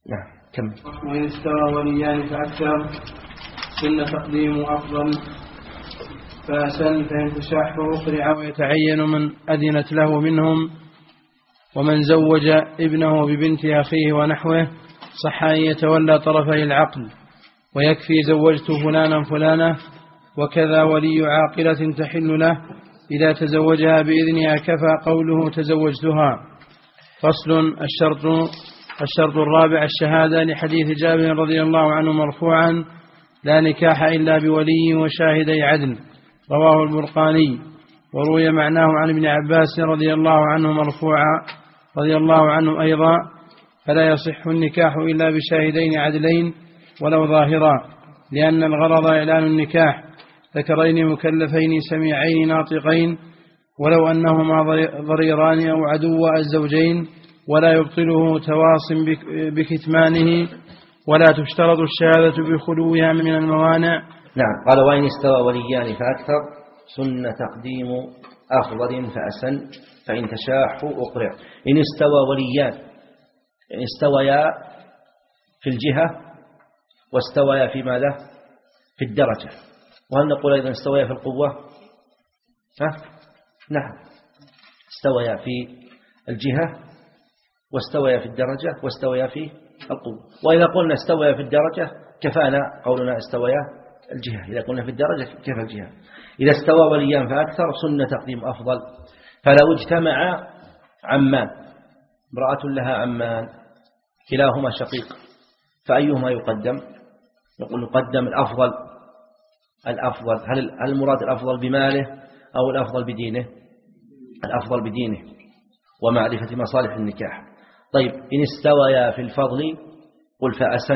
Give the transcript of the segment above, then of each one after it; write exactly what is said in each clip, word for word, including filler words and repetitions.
نعم كم. وإن استوى وليان فأكثر سن تقديم أفضل فأسن فإن تشاح فأقرع ويتعين من أذنت له منهم. ومن زوج ابنه ببنت أخيه ونحوه صح أن يتولى طرفي العقل، ويكفي زوجت فلانا فلانة، وكذا ولي عاقلة تحل له إذا تزوجها بإذنها كفى قوله تزوجتها. فصل. الشرط الشرط الرابع الشهادة، لحديث جابر رضي الله عنه مرفوعا: لا نكاح إلا بولي وشاهدي عدل، رواه البرقاني. وروي معناه عن ابن عباس رضي الله عنه مرفوعا رضي الله عنه أيضا: فلا يصح النكاح إلا بشاهدين عدلين ولو ظاهرا، لأن الغرض إعلان النكاح، ذكرين مكلفين سميعين ناطقين، ولو أنهما ضريران أو عدو الزوجين، ولا يبطله تواص بكتمانه، ولا تشترط الشهادة بخلوها من الموانع. نعم. قال: وإن استوى وليان فأكثر سن تقديم أفضل فأسن فإن تشاحوا أقرع. إن استوى وليان يعني استويا في الجهة واستويا في ماذا؟ في الدرجة. وهل نقول أيضا استويا في القوة؟ ها؟ نعم، استويا في الجهة واستويا في الدرجة واستويا في القوة. وإذا قلنا استويا في الدرجة كفانا قولنا استويا الجهة، إذا قلنا في الدرجة كفى الجهة. إذا استوى وليان فأكثر سن تقديم أفضل. فلو اجتمع عمان، امرأة لها عمان كلاهما شقيق، فأيهما يقدم؟ نقول نقدم الأفضل. الأفضل هل المراد الأفضل بماله أو الأفضل بدينه؟ الأفضل بدينه ومعرفة مصالح النكاح. طيب، إن استويا في الفضل قل فأسن،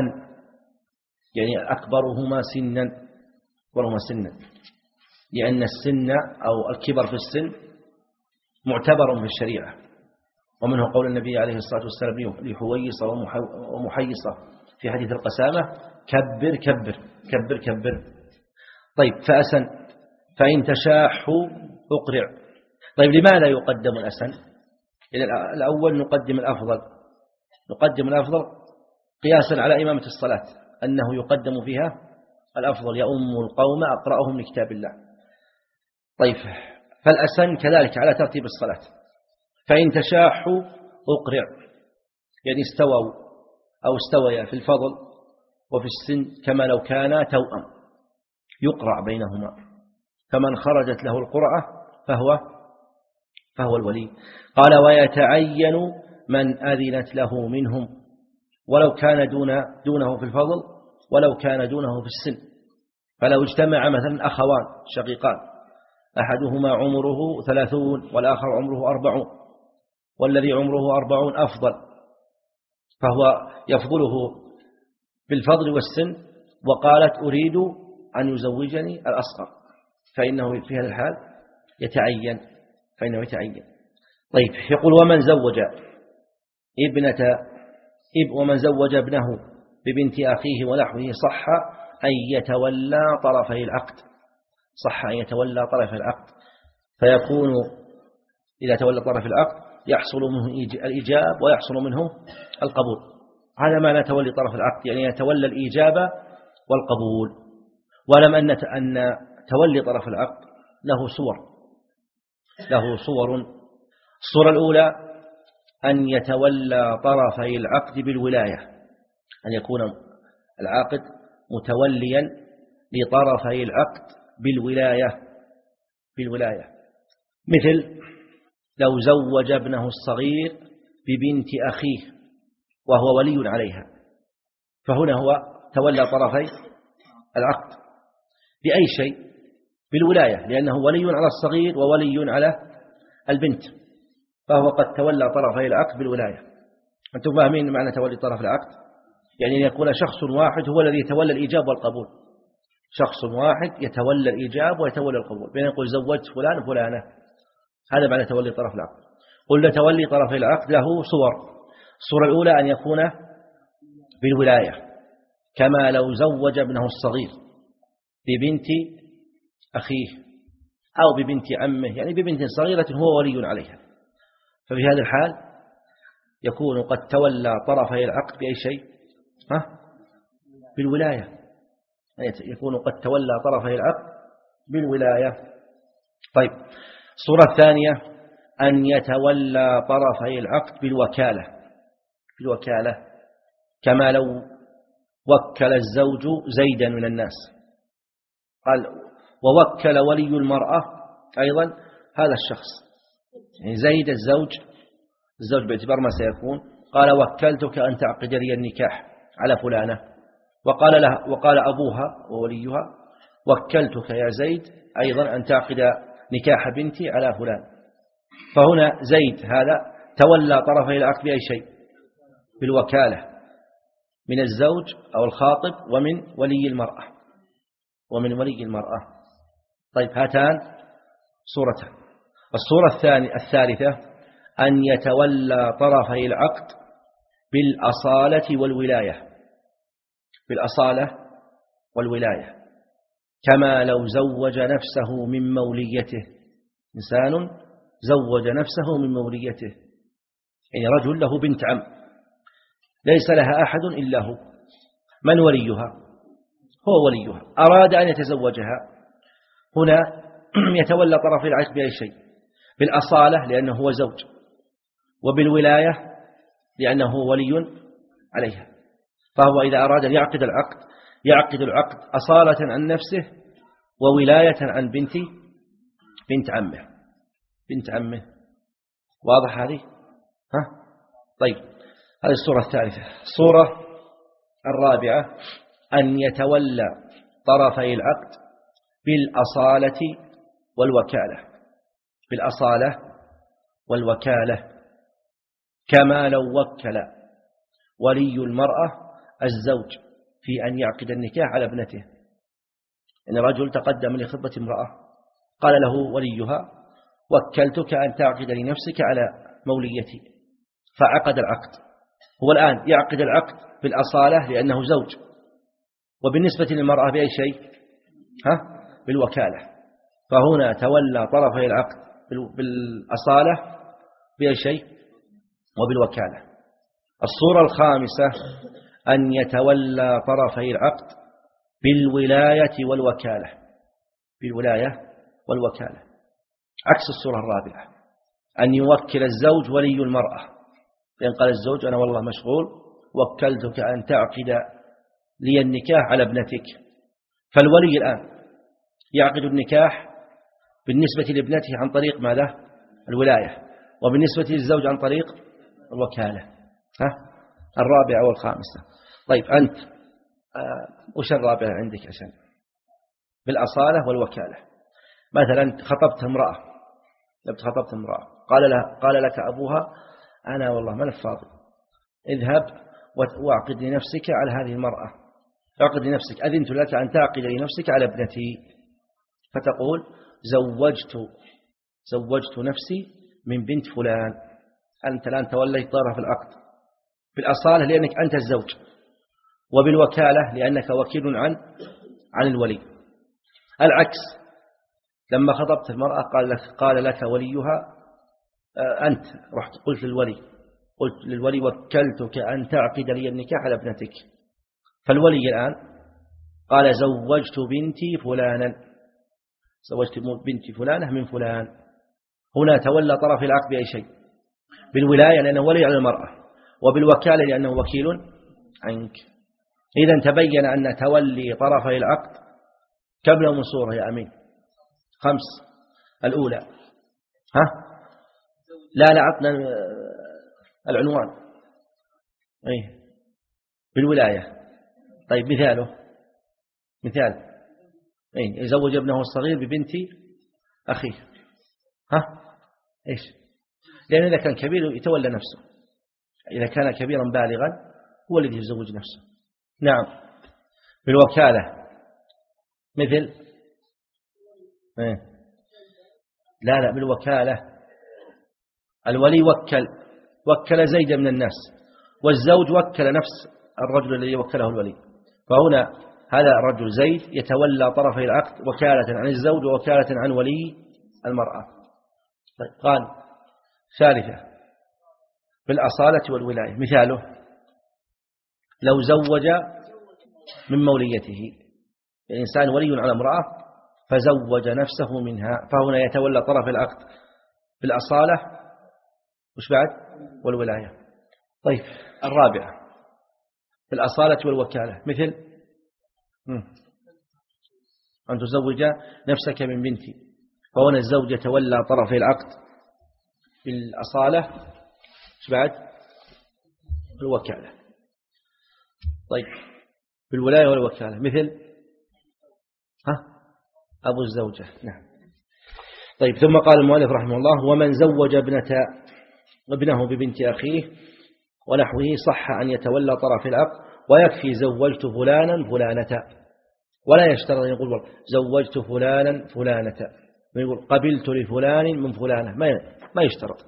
يعني أكبرهما سنا أكبرهما سنا، لأن السن أو الكبر في السن معتبر في الشريعة. ومنه قول النبي عليه الصلاة والسلام لحويصة ومحيصة في حديث القسامة: كبر كبر كبر كبر. طيب، فأسن فإن تشاحوا أقرع. طيب، لماذا يقدم الأسن؟ الأول نقدم الأفضل، نقدم الأفضل قياسا على إمامة الصلاة، أنه يقدم فيها الأفضل: يؤم القوم أقرأهم لكتاب الله. طيب، فالأسن كذلك على ترتيب الصلاة. فإن تشاحوا أقرع، يعني استووا أو استويا في الفضل وفي السن كما لو كانا توأم، يقرع بينهما، فمن خرجت له القرعة فهو فهو الولي. قال: ويتعين من أذنت له منهم، ولو كان دون دونه في الفضل ولو كان دونه في السن. فلو اجتمع مثلا أخوان شقيقان، أحدهما عمره ثلاثون والآخر عمره أربعون، والذي عمره أربعون أفضل، فهو يفضله بالفضل والسن، وقالت أريد أن يزوجني الأصغر، فإنه في هذا الحال يتعين فإنه يتعين. طيب، يقول: ومن زوج ابنة اب ومن زوج ابنه ببنت أخيه ونحوه صح أن يتولى طرفي العقد. صح أن يتولى طرف العقد، فيكون إذا تولى طرف العقد يحصل منه الإيجاب ويحصل منه القبول. هذا معنى تولي طرف العقد، يعني يتولى الإيجاب والقبول. ولم أن أن تولي طرف العقد له صور له صور الصورة الأولى أن يتولى طرفي العقد بالولاية، أن يكون العاقد متوليا لطرفي العقد بالولاية بالولاية مثل لو زوج ابنه الصغير ببنت أخيه وهو ولي عليها، فهنا هو تولى طرفي العقد بأي شيء؟ بالولاية، لأنه ولي على الصغير وولي على البنت، فهو قد تولى طرفي العقد بالولاية. أنتم فاهمين معنى تولي طرف العقد؟ يعني أن يكون شخص واحد هو الذي يتولى الإيجاب والقبول، شخص واحد يتولى الإيجاب ويتولى القبول، بين يقول زوجت فلان فلانة، هذا معنى تولي طرف العقد. قلنا تولي طرفي العقد له صور. الصورة الأولى أن يكون بالولاية، كما لو زوج ابنه الصغير ببنت أخيه أو ببنت عمه، يعني ببنت صغيرة هو ولي عليها، ففي هذا الحال يكون قد تولى طرفي العقد بأي شيء؟ ها؟ بالولاية. يكون قد تولى طرفي العقد بالولاية. طيب، الصورة الثانية أن يتولى طرفي العقد بالوكالة. بالوكالة كما لو وكل الزوج زيدا من الناس، قال ووكل ولي المرأة أيضا هذا الشخص، يعني زيد الزوج الزوج باعتبار ما سيكون، قال وكلتك أن تعقد لي النكاح على فلانة، وقال لها وقال أبوها ووليها وكلتك يا زيد أيضا أن تعقد نكاح بنتي على فلان. فهنا زيد هذا تولى طرفي العقد بأي شيء؟ بالوكالة من الزوج أو الخاطب ومن ولي المرأة ومن ولي المرأة. طيب، هاتان صورتان. الصورة الثانية الثالثة أن يتولى طرفي العقد بالأصالة والولاية. بالأصالة والولاية كما لو زوج نفسه من موليته. إنسان زوج نفسه من موليته، يعني رجل له بنت عم ليس لها أحد إلا هو، من وليها؟ هو وليها، أراد أن يتزوجها. هنا يتولى طرفي العقد بأي شيء؟ بالأصالة لأنه هو زوج، وبالولاية لأنه هو ولي عليها. فهو إذا أراد أن يعقد العقد يعقد العقد أصالة عن نفسه وولاية عن بنت بنت عمه بنت عمه واضح هذه؟ ها؟ طيب، هذه الصورة الثالثة. الصورة الرابعة أن يتولى طرفي العقد بالأصالة والوكالة. بالأصالة والوكالة كما لو وكل ولي المرأة الزوج في أن يعقد النكاح على ابنته. إن رجل تقدم لخطبة امرأة قال له وليها وكلتك أن تعقد لنفسك على موليتي، فعقد العقد. هو الآن يعقد العقد بالأصالة لأنه زوج، وبالنسبة للمرأة بأي شيء؟ ها؟ بالوكالة. فهنا تولى طرفي العقد بالأصالة بأي شيء؟ وبالوكالة. الصورة الخامسة أن يتولى طرفي العقد بالولاية والوكالة. بالولاية والوكالة عكس الصورة الرابعة، أن يوكل الزوج ولي المرأة، لأن قال الزوج أنا والله مشغول وكلتك أن تعقد لي النكاح على ابنتك. فالولي الآن يعقد النكاح بالنسبة لابنته عن طريق ماذا؟ الولاية، وبالنسبة للزوج عن طريق الوكالة. ها؟ الرابعة والخامسة. طيب، أنت آه وش الرابعة عندك عشان؟ بالأصالة والوكالة. مثلا خطبت امرأة لبت خطبت امرأة قال لها قال لك أبوها أنا والله ما فاضي، اذهب واعقد لنفسك على هذه المرأة، اعقد لنفسك، أذنت لك أن تعقد لنفسك على ابنتي. فتقول زوجت زوجت نفسي من بنت فلان. أنت الآن توليت طرف العقد بالأصالة لأنك أنت الزوج، وبالوكالة لأنك وكيل عن عن الولي. العكس، لما خطبت المرأة قال لك قال لك وليها أنت رحت قلت للولي قلت للولي وكلتك أن تعقد لي النكاح على ابنتك. فالولي الآن قال زوجت بنتي فلانا زوجت بنتي فلانة من فلان. هنا تولى طرف العقد بأي شيء؟ بالولاية لأنه ولي على المرأة، وبالوكالة لأنه وكيل عنك. إذا تبين أن تولي طرفي العقد كم من صورة يا أمين؟ خمس. الأولى ها؟ لا لا عطنا العنوان. أيه بالولاية. طيب، مثاله مثال أيه يزوج ابنه الصغير ببنت أخيه. ها؟ إيش؟ لأن إذا كان كبير يتولى نفسه، إذا كان كبيرا بالغا هو الذي يزوج نفسه. نعم. بالوكالة مثل إيه؟ لا لا بالوكالة الولي وكل وكل زيد من الناس، والزوج وكل نفس الرجل الذي وكله الولي. فهنا هذا الرجل زيد يتولى طرفي العقد وكالة عن الزوج ووكالة عن ولي المرأة. طيب، قال ثالثة بالأصالة والولاية. مثاله لو زوج من موليته، الإنسان ولي على امرأة فزوج نفسه منها، فهنا يتولى طرف العقد بالأصالة وش بعد والولاية. طيب الرابعة بالأصالة والوكالة، مثل أن تزوج نفسك من بنتي، فهنا الزوج يتولى طرف العقد بالأصالة وش بعد بالوكالة. طيب بالولاية والوكالة مثل ها أبو الزوجة. نعم. طيب ثم قال المؤلف رحمه الله: ومن زوج ابنة ابنه ببنت أخيه ونحوه صح أن يتولى طرف العقد، ويكفي زوجت فلانا فلانة، ولا يشترط أن يقول زوجت فلانا فلانة، يقول قبلت لفلان من فلانة، ما ما يشترط.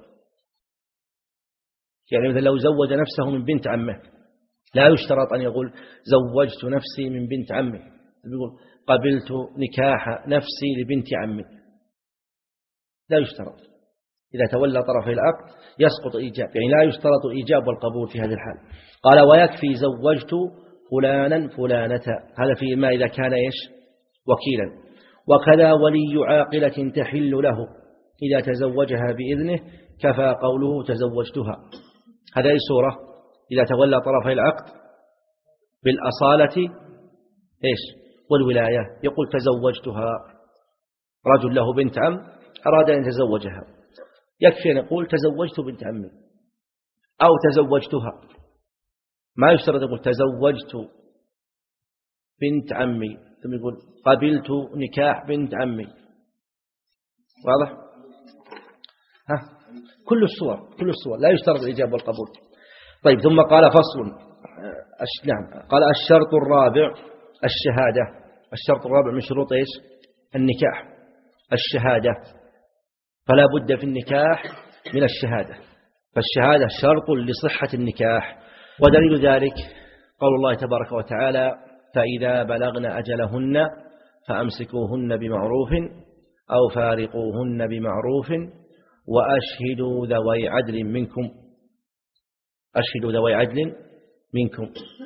يعني مثلا لو زوج نفسه من بنت عمه لا يشترط أن يقول زوجت نفسي من بنت عمي، يقول قبلت نكاح نفسي لبنت عمي، لا يشترط. إذا تولى طرف العقد يسقط إيجاب، يعني لا يشترط الإيجاب والقبول في هذه الحال. قال ويكفي زوجت فلانا فلانة، هذا في ما إذا كان إيش وكيلا. وكذا ولي عاقلة تحل له إذا تزوجها بإذنه، كفى قوله تزوجتها. هذه صورة إذا تولى طرفي العقد بالأصالة إيش والولاية، يقول تزوجتها. رجل له بنت عم أراد أن يتزوجها، يكفي أن يقول تزوجت بنت عمي أو تزوجتها، ما يشترط يقول تزوجت بنت عمي ثم يقول قبلت نكاح بنت عمي. واضح؟ ها كل الصور كل الصور لا يشترط الإجابة والقبول. طيب ثم قال فصل. أش... نعم قال الشرط الرابع الشهادة. الشرط الرابع من شروط إيش النكاح الشهادة، فلا بد في النكاح من الشهادة، فالشهادة شرط لصحة النكاح. ودليل ذلك قول الله تبارك وتعالى: فإذا بلغن أجلهن فأمسكوهن بمعروف أو فارقوهن بمعروف وأشهدوا ذوي عدل منكم أشهدوا ذوي عدل منكم.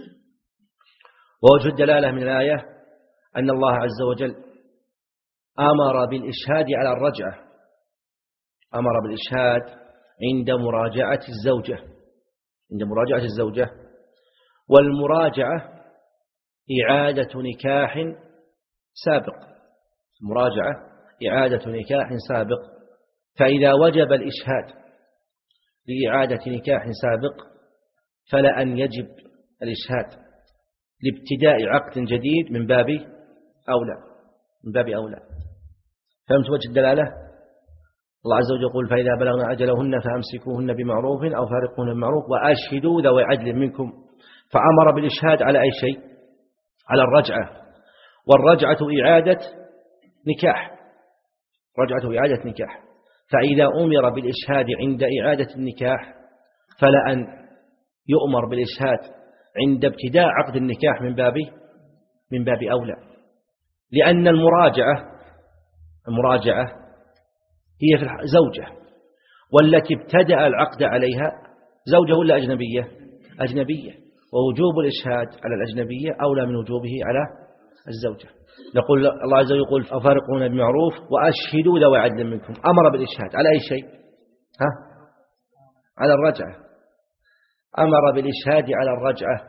ووجه الدلالة من الآية أن الله عز وجل أمر بالإشهاد على الرجعة، أمر بالإشهاد عند مراجعة الزوجة عند مراجعة الزوجة والمراجعة إعادة نكاح سابق مراجعة إعادة نكاح سابق فإذا وجب الإشهاد لإعادة نكاح سابق فلا أن يجب الإشهاد لابتداء عقد جديد من باب أولى من باب أولى. فهمت وجه الدلالة؟ الله عز وجل يقول: فإذا بلغنا أجلهن فأمسكوهن بمعروف أو فارقوهن بمعروف وأشهدوا ذوي عدل منكم، فأمر بالإشهاد على أي شيء؟ على الرجعة، والرجعة إعادة نكاح رجعة إعادة نكاح فإذا أمر بالإشهاد عند إعادة النكاح فلا أن يؤمر بالإشهاد عند ابتداء عقد النكاح من باب من باب أولى، لأن المراجعة المراجعة هي في زوجة، والتي ابتدأ العقد عليها زوجة ولا أجنبية؟ أجنبية، ووجوب الإشهاد على الأجنبية أولى من وجوبه على الزوجة. نقول الله عز وجل يقول: أفارقون بمعروف وأشهدوا ذوي عدل منكم، أمر بالإشهاد على أي شيء؟ ها؟ على الرجعة، أمر بالإشهاد على الرجعة.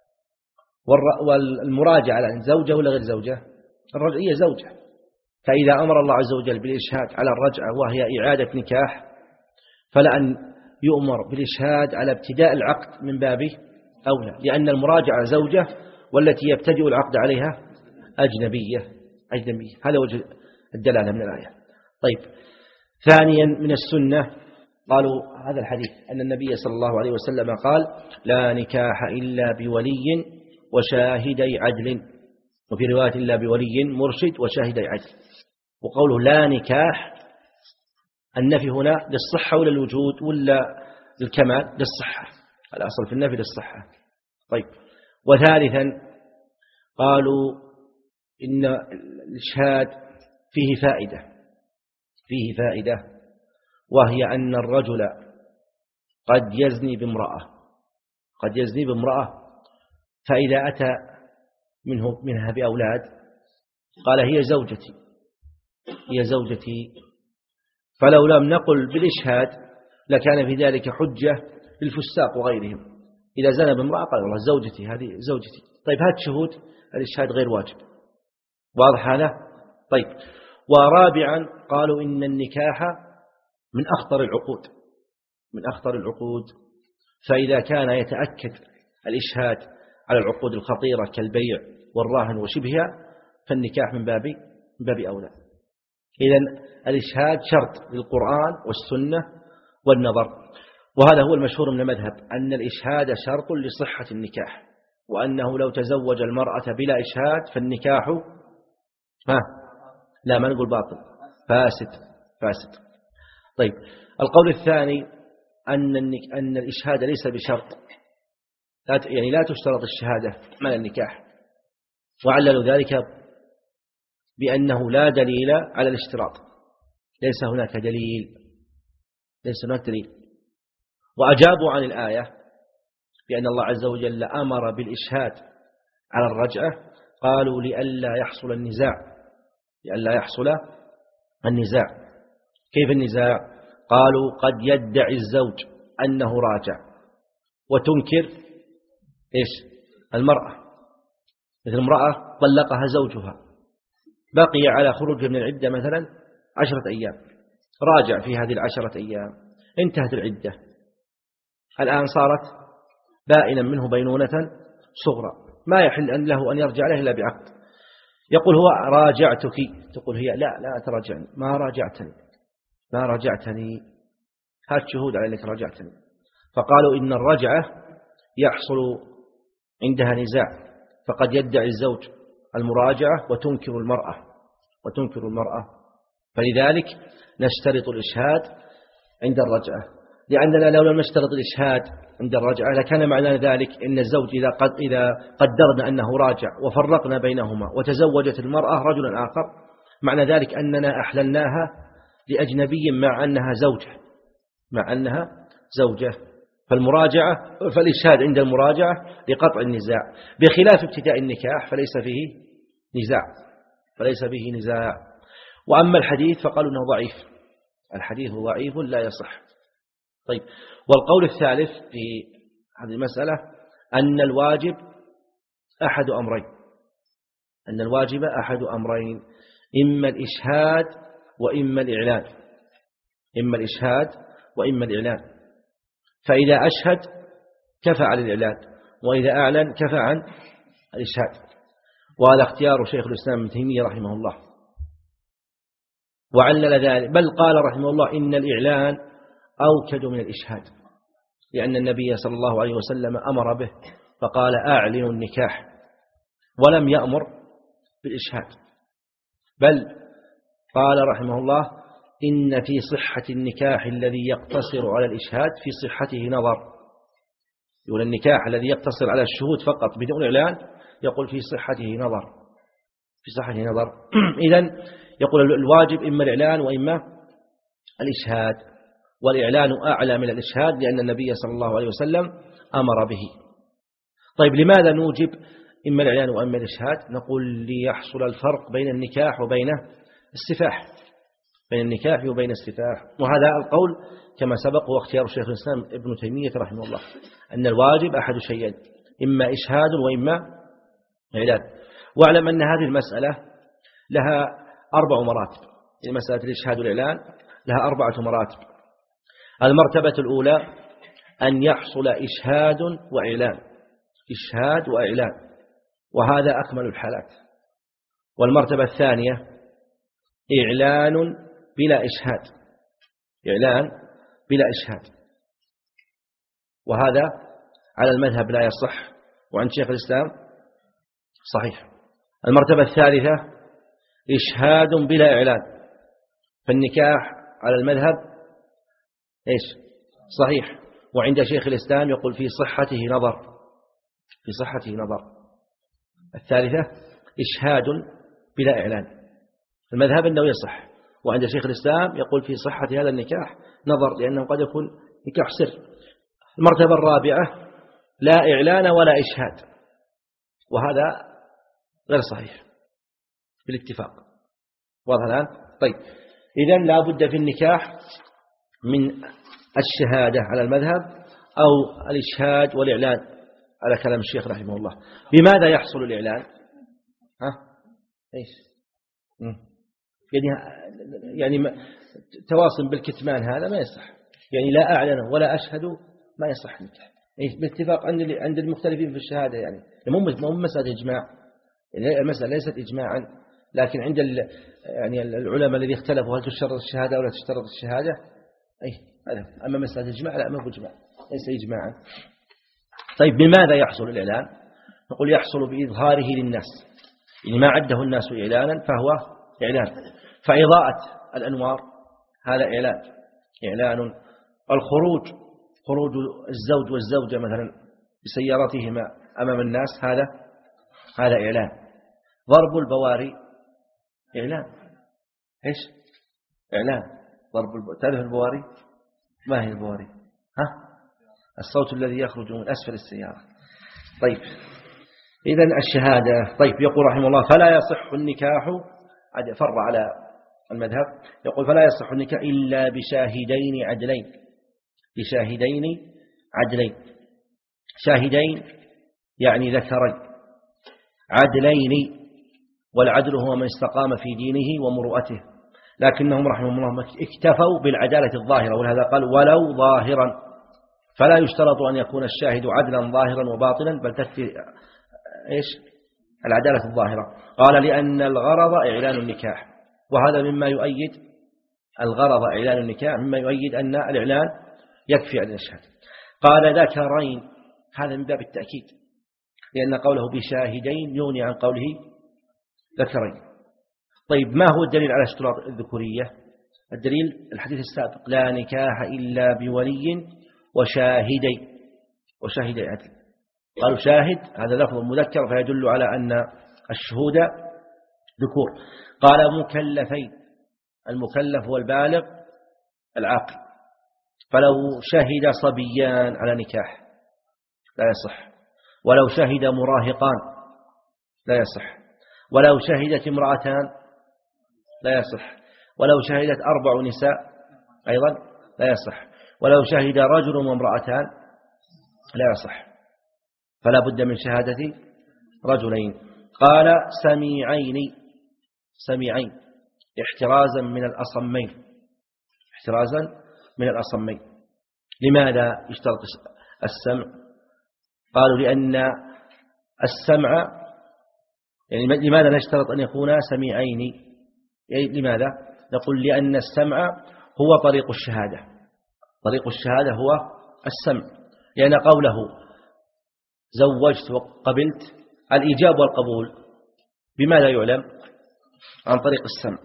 والمراجعة على زوجة ولا غير زوجة؟ الرجعة هي زوجة، فإذا أمر الله عز وجل بالإشهاد على الرجعة وهي إعادة نكاح فلا أن يؤمر بالإشهاد على ابتداء العقد من باب أولى، لأن المراجعة زوجة والتي يبتدئ العقد عليها أجنبية أجنبية هذا وجه الدلالة من الآية. طيب ثانيا من السنة قالوا هذا الحديث أن النبي صلى الله عليه وسلم قال: لا نكاح إلا بولي وشاهدي عدل، وفي رواية إلا بولي مرشد وشاهدي عدل. وقوله لا نكاح النفي هنا للصحة ولا الوجود ولا للكمال؟ للصحة، الأصل في النفي للصحة. طيب وثالثا قالوا إن الإشهاد فيه فائدة فيه فائدة وهي أن الرجل قد يزني بامرأة قد يزني بامرأة فإذا أتى منه منها بأولاد قال هي زوجتي هي زوجتي فلو لم نقل بالإشهاد لكان في ذلك حجة للفساق وغيرهم. إذا زنى بامرأة قال والله زوجتي هذه زوجتي. طيب هذا الشهود الإشهاد غير واجب. واضح هذا؟ طيب. ورابعا قالوا إن النكاح من أخطر العقود من أخطر العقود فإذا كان يتأكد الإشهاد على العقود الخطيرة كالبيع والراهن وشبهها فالنكاح من باب من باب أولى. إذن الإشهاد شرط للقرآن والسنة والنظر، وهذا هو المشهور من المذهب أن الإشهاد شرط لصحة النكاح، وأنه لو تزوج المرأة بلا إشهاد فالنكاح ها لا ما نقول باطل فاسد فاسد. طيب القول الثاني أن أن الإشهاد ليس بشرط، يعني لا تشترط الشهادة مع النكاح، وعللوا ذلك بأنه لا دليل على الاشتراط، ليس هناك دليل ليس هناك دليل. وأجابوا عن الآية بأن الله عز وجل أمر بالإشهاد على الرجعة، قالوا لئلا يحصل النزاع لئلا يحصل النزاع. كيف النزاع؟ قالوا قد يدعي الزوج أنه راجع وتنكر إيش المرأة، مثل امرأة طلقها زوجها بقي على خروج من العدة مثلا عشرة أيام، راجع في هذه العشرة أيام، انتهت العدة، الآن صارت بائنا منه بينونة صغرى، ما يحل أن له أن يرجع له إلا بعقد. يقول هو راجعتك، تقول هي لا لا تراجعني، ما راجعتني ما راجعتني هات شهود على أنك راجعتني. فقالوا إن الرجعة يحصل عندها نزاع، فقد يدعي الزوج المراجعة وتنكر المرأة وتنكر المرأة فلذلك نشترط الإشهاد عند الرجعة، لأننا لو لم نشترط الإشهاد عند الرجعة لكان معنى ذلك إن الزوج إذا قد إذا قدرنا أنه راجع وفرقنا بينهما وتزوجت المرأة رجلا آخر، معنى ذلك أننا أحللناها لأجنبي مع أنها زوجة مع أنها زوجة فالمراجعة فالإشهاد عند المراجعة لقطع النزاع، بخلاف ابتداء النكاح فليس فيه نزاع فليس فيه نزاع. وأما الحديث فقالوا أنه ضعيف، الحديث ضعيف لا يصح. طيب والقول الثالث في هذه المسألة أن الواجب أحد أمرين أن الواجب أحد أمرين إما الإشهاد وإما الإعلان إما الإشهاد وإما الإعلان فإذا أشهد كفى على الإعلان، وإذا أعلن كفى عن الإشهاد. وهذا اختيار شيخ الإسلام ابن تيمية رحمه الله، وعلل ذلك بل قال رحمه الله إن الإعلان أوكد من الإشهاد، لأن النبي صلى الله عليه وسلم أمر به فقال أعلنوا النكاح ولم يأمر بالإشهاد، بل قال رحمه الله إن في صحة النكاح الذي يقتصر على الإشهاد في صحته نظر. يقول النكاح الذي يقتصر على الشهود فقط بدون إعلان يقول في صحته نظر في صحته نظر إذن يقول الواجب إما الإعلان وإما الإشهاد، والإعلان أعلى من الإشهاد لأن النبي صلى الله عليه وسلم أمر به. طيب لماذا نوجب إما الإعلان وإما الإشهاد؟ نقول ليحصل الفرق بين النكاح وبين السفاح بين النكاح وبين السفاح. وهذا القول كما سبق هو اختيار شيخ الإسلام ابن تيمية رحمه الله، أن الواجب أحد شيئين إما إشهاد وإما إعلان. واعلم أن هذه المسألة لها أربع مراتب، مسألة الإشهاد والإعلان لها أربعة مراتب. المرتبة الأولى أن يحصل إشهاد وإعلان إشهاد وإعلان وهذا أكمل الحالات. والمرتبة الثانية إعلان بلا إشهاد إعلان بلا إشهاد وهذا على المذهب لا يصح، وعند شيخ الإسلام صحيح. المرتبة الثالثة إشهاد بلا إعلان، فالنكاح على المذهب إيش صحيح، وعند شيخ الإسلام يقول في صحته نظر في صحته نظر. الثالثة إشهاد بلا إعلان، المذهب أنه يصح، وعند شيخ الإسلام يقول في صحة هذا النكاح نظر، لأنه قد يكون نكاح سر المرتبة الرابعة لا إعلان ولا إشهاد، وهذا غير صحيح بالاتفاق. واضح الآن؟ طيب إذن لا بد في النكاح من الشهادة على المذهب أو الإشهاد والإعلان على كلام الشيخ رحمه الله. بماذا يحصل الإعلان؟ ها؟ إيش؟ يعني يعني تواصل بالكتمان هذا ما يصح، يعني لا أعلن ولا أشهد ما يصح النكاح. إيه بالاتفاق عند عند المختلفين في الشهادة، يعني مو مو مسألة إجماع، يعني المسألة ليست إجماعا، لكن عند يعني العلماء الذي اختلفوا هل تشترط الشهادة ولا تشترط الشهادة. أي هذا أما مسألة إجماع لا، ما هو إجماع، ليس إجماعا. طيب بماذا يحصل الإعلان؟ نقول يحصل بإظهاره للناس، يعني ما عده الناس إعلانا فهو إعلان. فإضاءة الأنوار هذا إعلان إعلان الخروج خروج الزوج والزوجة مثلا بسيارتهما أمام الناس هذا هذا إعلان. ضرب البواري إعلان. إيش؟ إعلان ضرب الب... تعرف البواري؟ ما هي البواري؟ ها؟ الصوت الذي يخرج من أسفل السيارة. طيب إذن الشهادة. طيب يقول رحمه الله فلا يصح النكاح، فر على المذهب، يقول فلا يصح النكاح إلا بشاهدين عدلين، بشاهدين عدلين. شاهدين يعني ذكرين، عدلين والعدل هو من استقام في دينه ومروءته، لكنهم رحمهم الله اكتفوا بالعدالة الظاهرة، ولهذا قال ولو ظاهرا، فلا يشترط أن يكون الشاهد عدلا ظاهرا وباطنا، بل تكفي إيش العدالة الظاهرة. قال لأن الغرض إعلان النكاح، وهذا مما يؤيد الغرض إعلان النكاح مما يؤيد أن الإعلان يكفي أن يشهد. قال ذكرين، هذا من باب التأكيد، لأن قوله بشاهدين يغني عن قوله ذكرين. طيب ما هو الدليل على اشتراط الذكورية؟ الدليل الحديث السابق لا نكاح إلا بولي وشاهدي وشاهدي عدل. قالوا شاهد هذا لفظ مذكر فيدل على أن الشهود ذكور. قال مكلفين، المكلف هو البالغ العاقل، فلو شهد صبيان على نكاح لا يصح، ولو شهد مراهقان لا يصح، ولو شهدت امرأتان لا يصح، ولو شهدت أربع نساء أيضا لا يصح، ولو شهد رجل وامرأتان لا يصح، فلا بد من شهادة رجلين. قال سميعين، سميعين احترازا من الأصمين، احترازا من الأصمين. لماذا يشترط السمع؟ قالوا لأن السمع، يعني لماذا نشترط أن يكون سميعين؟ يعني لماذا؟ نقول لأن السمع هو طريق الشهادة، طريق الشهادة هو السمع، لأن يعني قوله زوجت وقبلت الإيجاب والقبول بماذا يعلم؟ عن طريق السمع.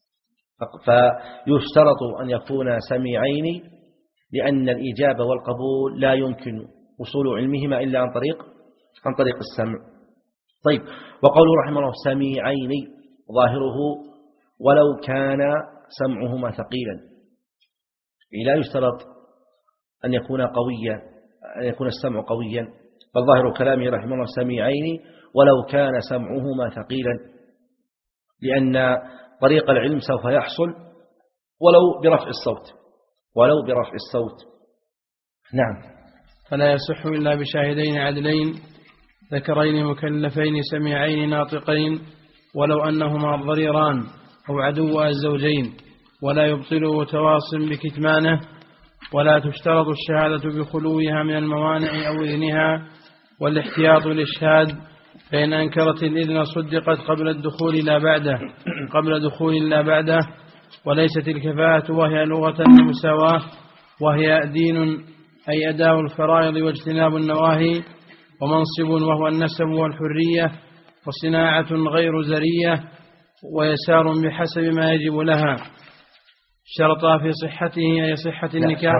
فيشترط أن يكون سميعين لأن الإجابة والقبول لا يمكن وصول علمهما إلا عن طريق عن طريق السمع. طيب وقوله رحمه الله سميعين ظاهره ولو كان سمعهما ثقيلا، لا يشترط أن يكون قويا، أن يكون السمع قويا، فالظاهر كلامه رحمه الله سميعين ولو كان سمعهما ثقيلا، لأن طريق العلم سوف يحصل ولو برفع الصوت، ولو برفع الصوت. نعم. فلا يصح إلا بشاهدين عدلين ذكرين مكلفين سميعين ناطقين، ولو أنهما ضريران أو عدو الزوجين، ولا يبطل تواصل بكتمانه، ولا تشترط الشهادة بخلوها من الموانع أو إذنها، والاحتياط للشهاد، فإن أنكرت الإذن صدقت قبل الدخول لا بعده قبل دخول لا بعده. وليست الكفاءة وهي لغة المساواة، وهي دين أي أداء الفرائض واجتناب النواهي، ومنصب وهو النسب والحرية، وصناعة غير زرية، ويسار بحسب ما يجب لها، شرطا في صحته أي صحة النكاح.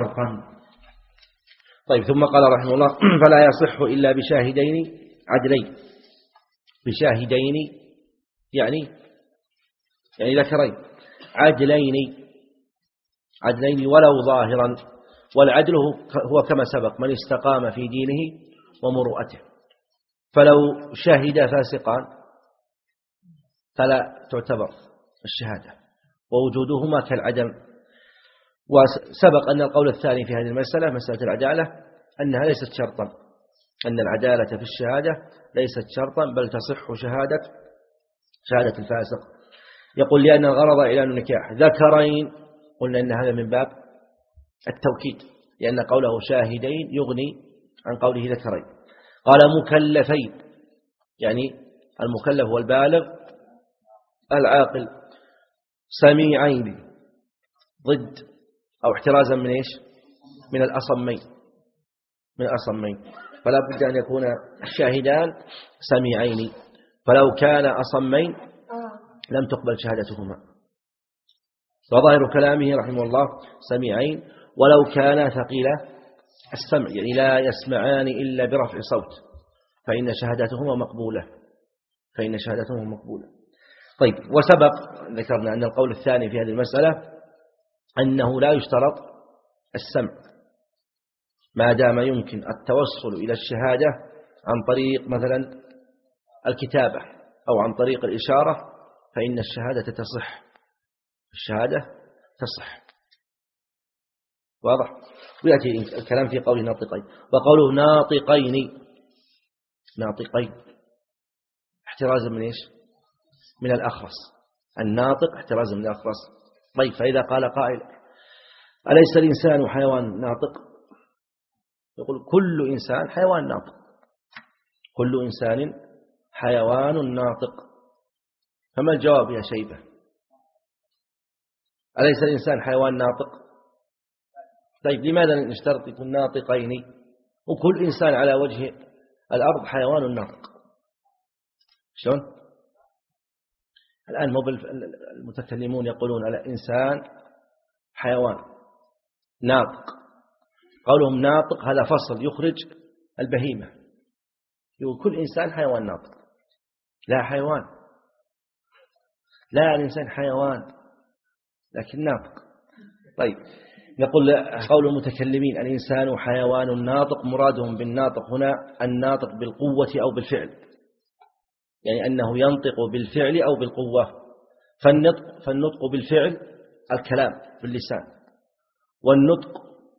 طيب ثم قال رحمه الله فلا يصح إلا بشاهدين عدلين، بشاهدين يعني يعني ذكرين، عدلين عدلين ولو ظاهرا، والعدل هو كما سبق من استقام في دينه ومروءته. فلو شهد فاسقان فلا تعتبر الشهادة ووجودهما كالعدم. وسبق أن القول الثاني في هذه المسألة مسألة العدالة أنها ليست شرطا، أن العدالة في الشهادة ليست شرطا بل تصح شهادة شهادة الفاسق. يقول لأن الغرض إعلان النكاح ذكرين، قلنا أن هذا من باب التوكيد لأن قوله شاهدين يغني عن قوله ذكرين. قال مكلفين يعني المكلف والبالغ العاقل، سميعين ضد أو احترازا من إيش؟ من الأصمين، من الأصمين، فلا بد أن يكون الشاهدان سميعين، فلو كان أصمين لم تقبل شهادتهما. وظاهر كلامه رحمه الله سميعين ولو كان ثقيل السمع يعني لا يسمعان إلا برفع صوت فإن شهادتهما مقبولة، فإن شهادتهما مقبولة. طيب، وسبق ذكرنا أن القول الثاني في هذه المسألة أنه لا يشترط السمع ما دام يمكن التوصل إلى الشهادة عن طريق مثلا الكتابة أو عن طريق الإشارة فإن الشهادة تصح، الشهادة تصح. واضح؟ ويأتي الكلام في قوله ناطقين، وقوله ناطقين ناطقين احترازا من إيش؟ من الأخرس، الناطق احترازا من الأخرس. طيب، فإذا قال قائل أليس الإنسان حيوان ناطق؟ يقول كل إنسان حيوان ناطق، كل إنسان حيوان ناطق. فما الجواب يا شيبة؟ أليس الإنسان حيوان ناطق؟ طيب، لماذا نشترط يكون ناطقين وكل إنسان على وجه الأرض حيوان ناطق؟ شلون؟ الآن المتكلمون يقولون الإنسان حيوان ناطق، قولهم ناطق هذا فصل يخرج البهيمة، يقول كل إنسان حيوان ناطق، لا حيوان، لا الإنسان حيوان لكن ناطق. طيب، يقول قول المتكلمين الإنسان حيوان ناطق مرادهم بالناطق هنا الناطق بالقوة أو بالفعل، يعني أنه ينطق بالفعل أو بالقوة. فالنطق, فالنطق بالفعل الكلام باللسان، والنطق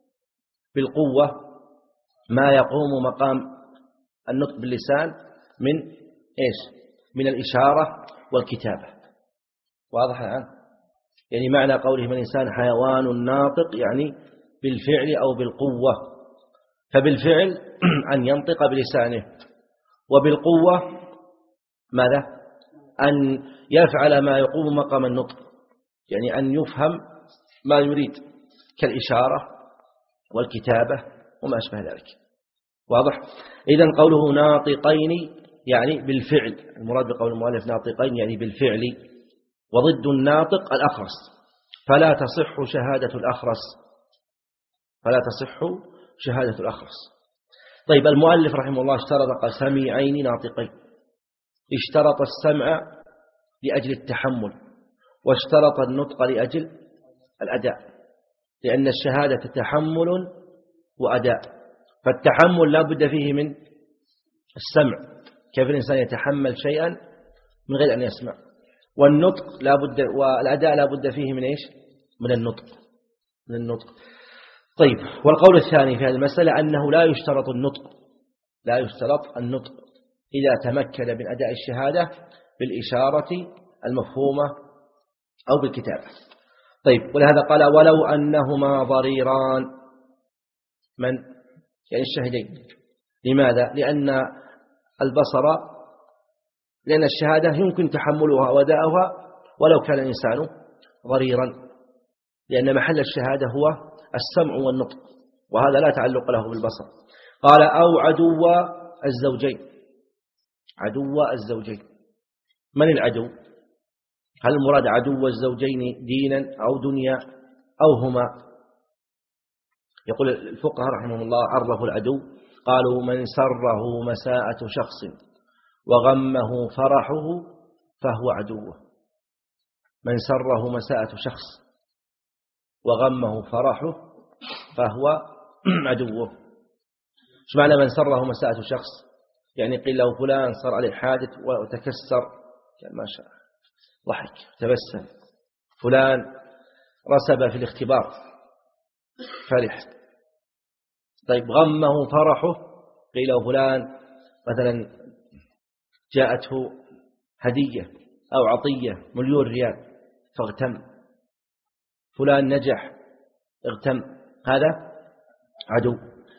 بالقوة ما يقوم مقام النطق باللسان من إيش؟ من الإشارة والكتابة. واضح الآن؟ يعني معنى قوله من الإنسان حيوان ناطق يعني بالفعل أو بالقوة، فبالفعل أن ينطق بلسانه، وبالقوة ماذا؟ أن يفعل ما يقوم مقام النطق، يعني أن يفهم ما يريد كالإشارة والكتابة وما أشبه ذلك. واضح؟ إذن قوله ناطقين يعني بالفعل، المراد بقول المؤلف ناطقين يعني بالفعل، وضد الناطق الأخرس، فلا تصح شهادة الأخرس، فلا تصح شهادة الأخرس. طيب، المؤلف رحمه الله اشترط سميعين ناطقين، اشترط السمع لأجل التحمل، واشترط النطق لأجل الأداء، لأن الشهادة تحمل وأداء، فالتحمل لا بد فيه من السمع، كيف الإنسان يتحمل شيئا من غير أن يسمع، والنطق لا بد، والأداء لا بد فيه من إيش؟ من النطق، من النطق. طيب، والقول الثاني في هذه المسألة أنه لا يشترط النطق، لا يشترط النطق إذا تمكن من أداء الشهادة بالإشارة المفهومة أو بالكتابة. طيب، ولهذا قال ولو أنهما ضريران، من يعني الشاهدين. لماذا؟ لأن البصر، لأن الشهادة يمكن تحملها وأداؤها ولو كان الإنسان ضريرا، لأن محل الشهادة هو السمع والنطق، وهذا لا تعلق له بالبصر. قال أو عدو الزوجين، عدو الزوجين، من العدو؟ هل المراد عدو الزوجين دينا أو دنيا أو هما؟ يقول الفقهاء رحمهم الله عرفوا العدو، قالوا من سره مساءة شخص وغمه فرحه فهو عدوه، من سره مساءة شخص وغمه فرحه فهو عدوه. شو معنى من سره مساءة شخص؟ يعني قيل له فلان صار عليه حادث وتكسر، قال ما شاء ضحك تبسم. فلان رسب في الاختبار فرح. طيب غمه فرحه، قيل له فلان مثلا جاءته هدية أو عطية مليون ريال فاغتم. فلان نجح اغتم، هذا عدو.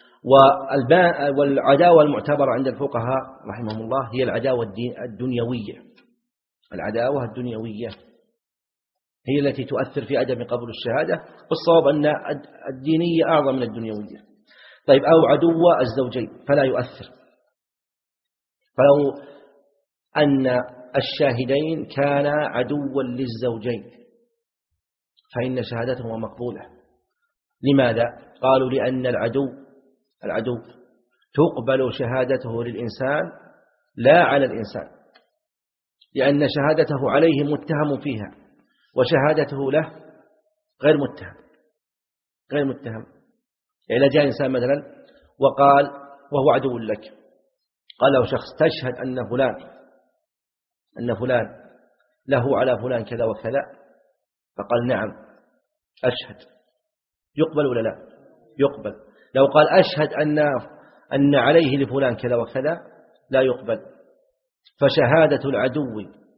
والعداوة المعتبرة عند الفقهاء رحمهم الله هي العداوة الدنيوية. العداوة الدنيوية هي التي تؤثر في عدم قبول الشهادة، والصواب أن الدينية أعظم من الدنيوية. طيب أو عدو الزوجين فلا يؤثر. فلو أن الشاهدين كانا عدوا للزوجين فإن شهادتهما مقبولة. لماذا؟ قالوا لأن العدو العدو تقبل شهادته للإنسان لا على الإنسان، لأن شهادته عليه متهم فيها وشهادته له غير متهم غير متهم. يعني إذا جاء إنسان مثلا وقال وهو عدو لك، قال له شخص تشهد أن فلان أن فلان له على فلان كذا وكذا، فقال نعم أشهد، يقبل ولا لا؟ يقبل. لو قال أشهد أن أن عليه لفلان كذا وكذا لا يقبل. فشهادة العدو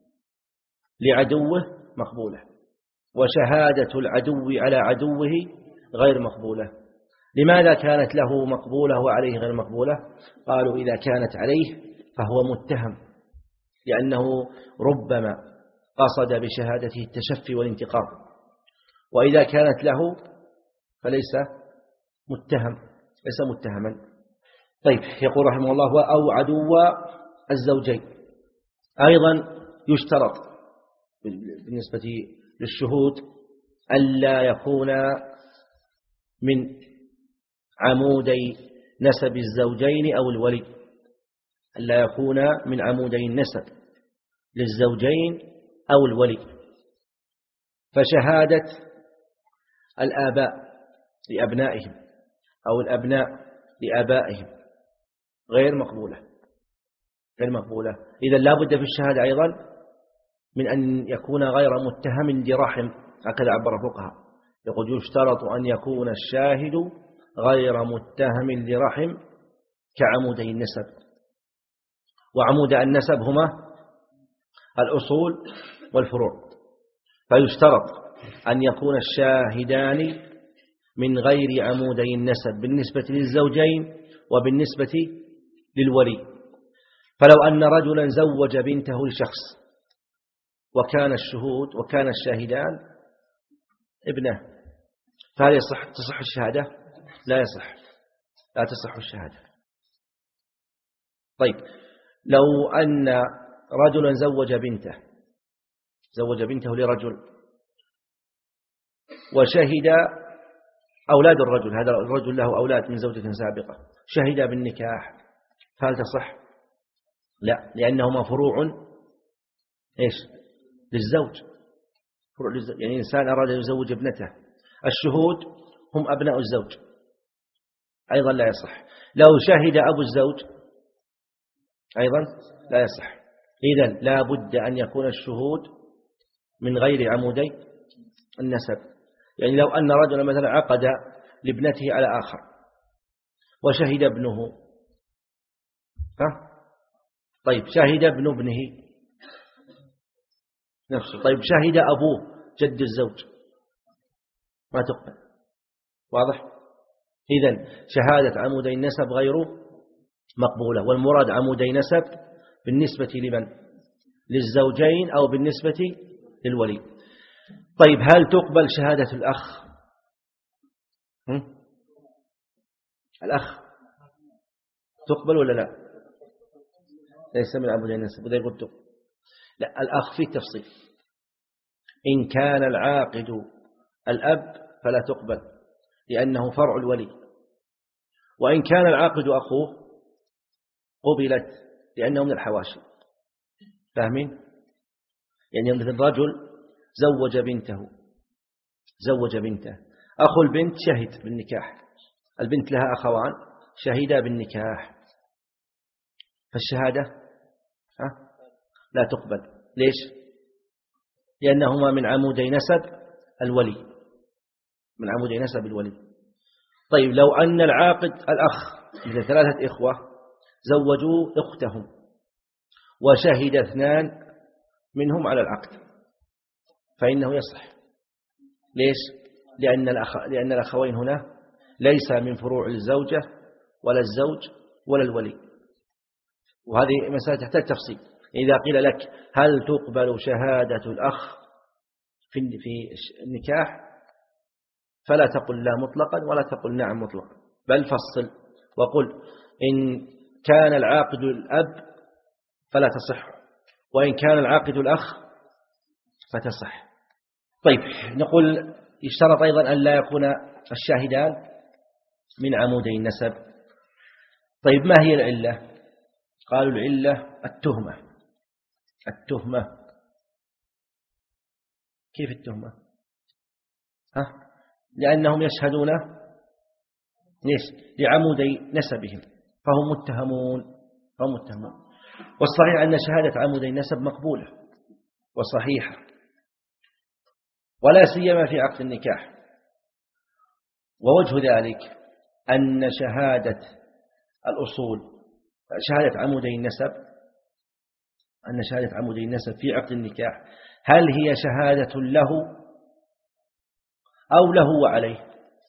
لعدوه مقبولة، وشهادة العدو على عدوه غير مقبولة. لماذا كانت له مقبولة وعليه غير مقبولة؟ قالوا إذا كانت عليه فهو متهم، لأنه ربما قصد بشهادته التشفي والانتقام، وإذا كانت له فليس متهم ليس متهما. طيب يقول رحمه الله أو عدو الزوجين. أيضا يشترط بالنسبة للشهود ألا يكون من عمودي نسب الزوجين أو الولي، ألا يكون من عمودي النسب للزوجين أو الولي. فشهادة الآباء لأبنائهم أو الأبناء لآبائهم غير مقبولة غير مقبولة. إذا لا بد في الشهادة أيضا من أن يكون غير متهم لرحم، هكذا عبر الفقهاء. يقول يشترط أن يكون الشاهد غير متهم لرحم كعمودي النسب. وعمود النسب هما الأصول والفروع. فيشترط أن يكون الشاهدان من غير عمودي النسب بالنسبة للزوجين وبالنسبة للولي. فلو أن رجلا زوج بنته لشخص وكان الشهود وكان الشاهدان ابنه، فهل يصح تصح الشهادة؟ لا يصح لا تصح الشهادة. طيب لو أن رجلا زوج بنته زوج بنته لرجل وشهد أولاد الرجل، هذا الرجل له أولاد من زوجة سابقة، شهد بالنكاح، فهل تصح؟ لا، لأنهما فروع إيش؟ للزوج. فروع للزوج. يعني إنسان أراد أن يزوج ابنته، الشهود هم أبناء الزوج، أيضا لا يصح. لو شهد أبو الزوج أيضا لا يصح. إذن لا بد أن يكون الشهود من غير عمودي النسب. يعني لو أن رجلا مثلا عقد لابنته على آخر وشهد ابنه، ها؟ طيب شهد ابن ابنه نفسه، طيب شهد أبوه جد الزوج، ما تقبل. واضح؟ إذن شهادة عمودي النسب غير مقبولة. والمراد عمودي نسب بالنسبة لمن؟ للزوجين أو بالنسبة للولي. طيب هل تقبل شهادة الأخ؟ هم؟ الأخ تقبل ولا لا؟ ليس من عمودي النسب. وذا قلت لا، الأخ فيه تفصيل. إن كان العاقد الأب فلا تقبل لأنه فرع الولي، وإن كان العاقد أخوه قبلت لأنه من الحواشي. فاهمين؟ يعني مثل رجل زوج بنته زوج بنته أخو البنت شهد بالنكاح البنت لها أخوان شهيدا بالنكاح، فالشهادة ها لا تقبل. ليش؟ لأنهما من عمودي نسب الولي، من عمودي نسب الولي. طيب لو أن العاقد الأخ مثل ثلاثة إخوة زوجوا أختهم وشهد اثنان منهم على العقد فإنه يصح. ليش؟ لأن الأخ... لأن الأخوين هنا ليس من فروع الزوجة ولا الزوج ولا الولي، وهذه مسألة تحتاج تفصيل. إذا قيل لك هل تقبل شهادة الأخ في النكاح فلا تقل لا مطلقا ولا تقل نعم مطلقا، بل فصل وقل إن كان العاقد الأب فلا تصح، وإن كان العاقد الأخ فتصح. طيب نقول يشترط أيضا أن لا يكون الشاهدان من عمودي النسب. طيب ما هي العلة؟ قالوا العلة التهمة. التهمة كيف التهمة؟ ها؟ لأنهم يشهدون ليش؟ لعمودي نسبهم فهم متهمون فهم متهمون والصحيح أن شهادة عمودي النسب مقبولة وصحيحة، ولا سيما في عقد النكاح. ووجه ذلك أن شهادة الأصول شهادة عمودي النسب أن شهادة عمودي النسب في عقد النكاح هل هي شهادة له أو له وعليه؟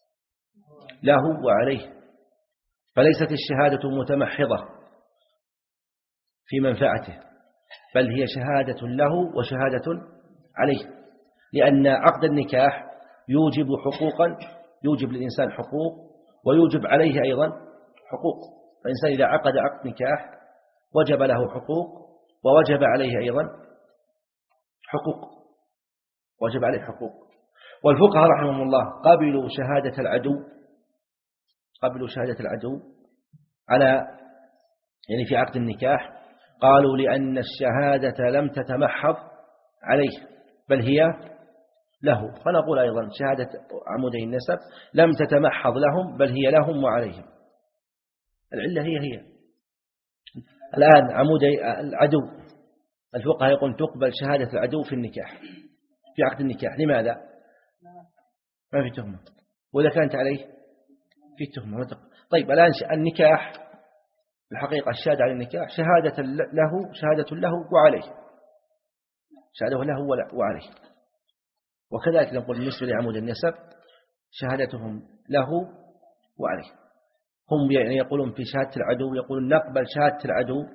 له وعليه، فليست الشهادة متمحضة في منفعته، بل هي شهادة له وشهادة عليه، لأن عقد النكاح يوجب حقوقا، يوجب للإنسان حقوق ويوجب عليه أيضا حقوق. فالإنسان إذا عقد عقد نكاح وجب له حقوق ووجب عليه أيضا حقوق وجب عليه حقوق. والفقهاء رحمهم الله قبلوا شهادة العدو قبلوا شهادة العدو على يعني في عقد النكاح، قالوا لأن الشهادة لم تتمحض عليه بل هي له. فنقول أيضا شهادة عمودي النسب لم تتمحض لهم بل هي لهم وعليهم. العلة هي هي الآن عمودي العدو، الفقهاء يقول تقبل شهادة العدو في النكاح في عقد النكاح. لماذا؟ ما في تهمة، وإذا كانت عليه في تهمة. طيب الآن النكاح الحقيقة الشهادة على النكاح شهادة له شهادة له وعليه شهادة له وعليه. وكذلك نقول بالنسبة لعمود النسب شهادتهم له وعليه. هم يعني يقولون في شهادة العدو يقولون نقبل شهادة العدو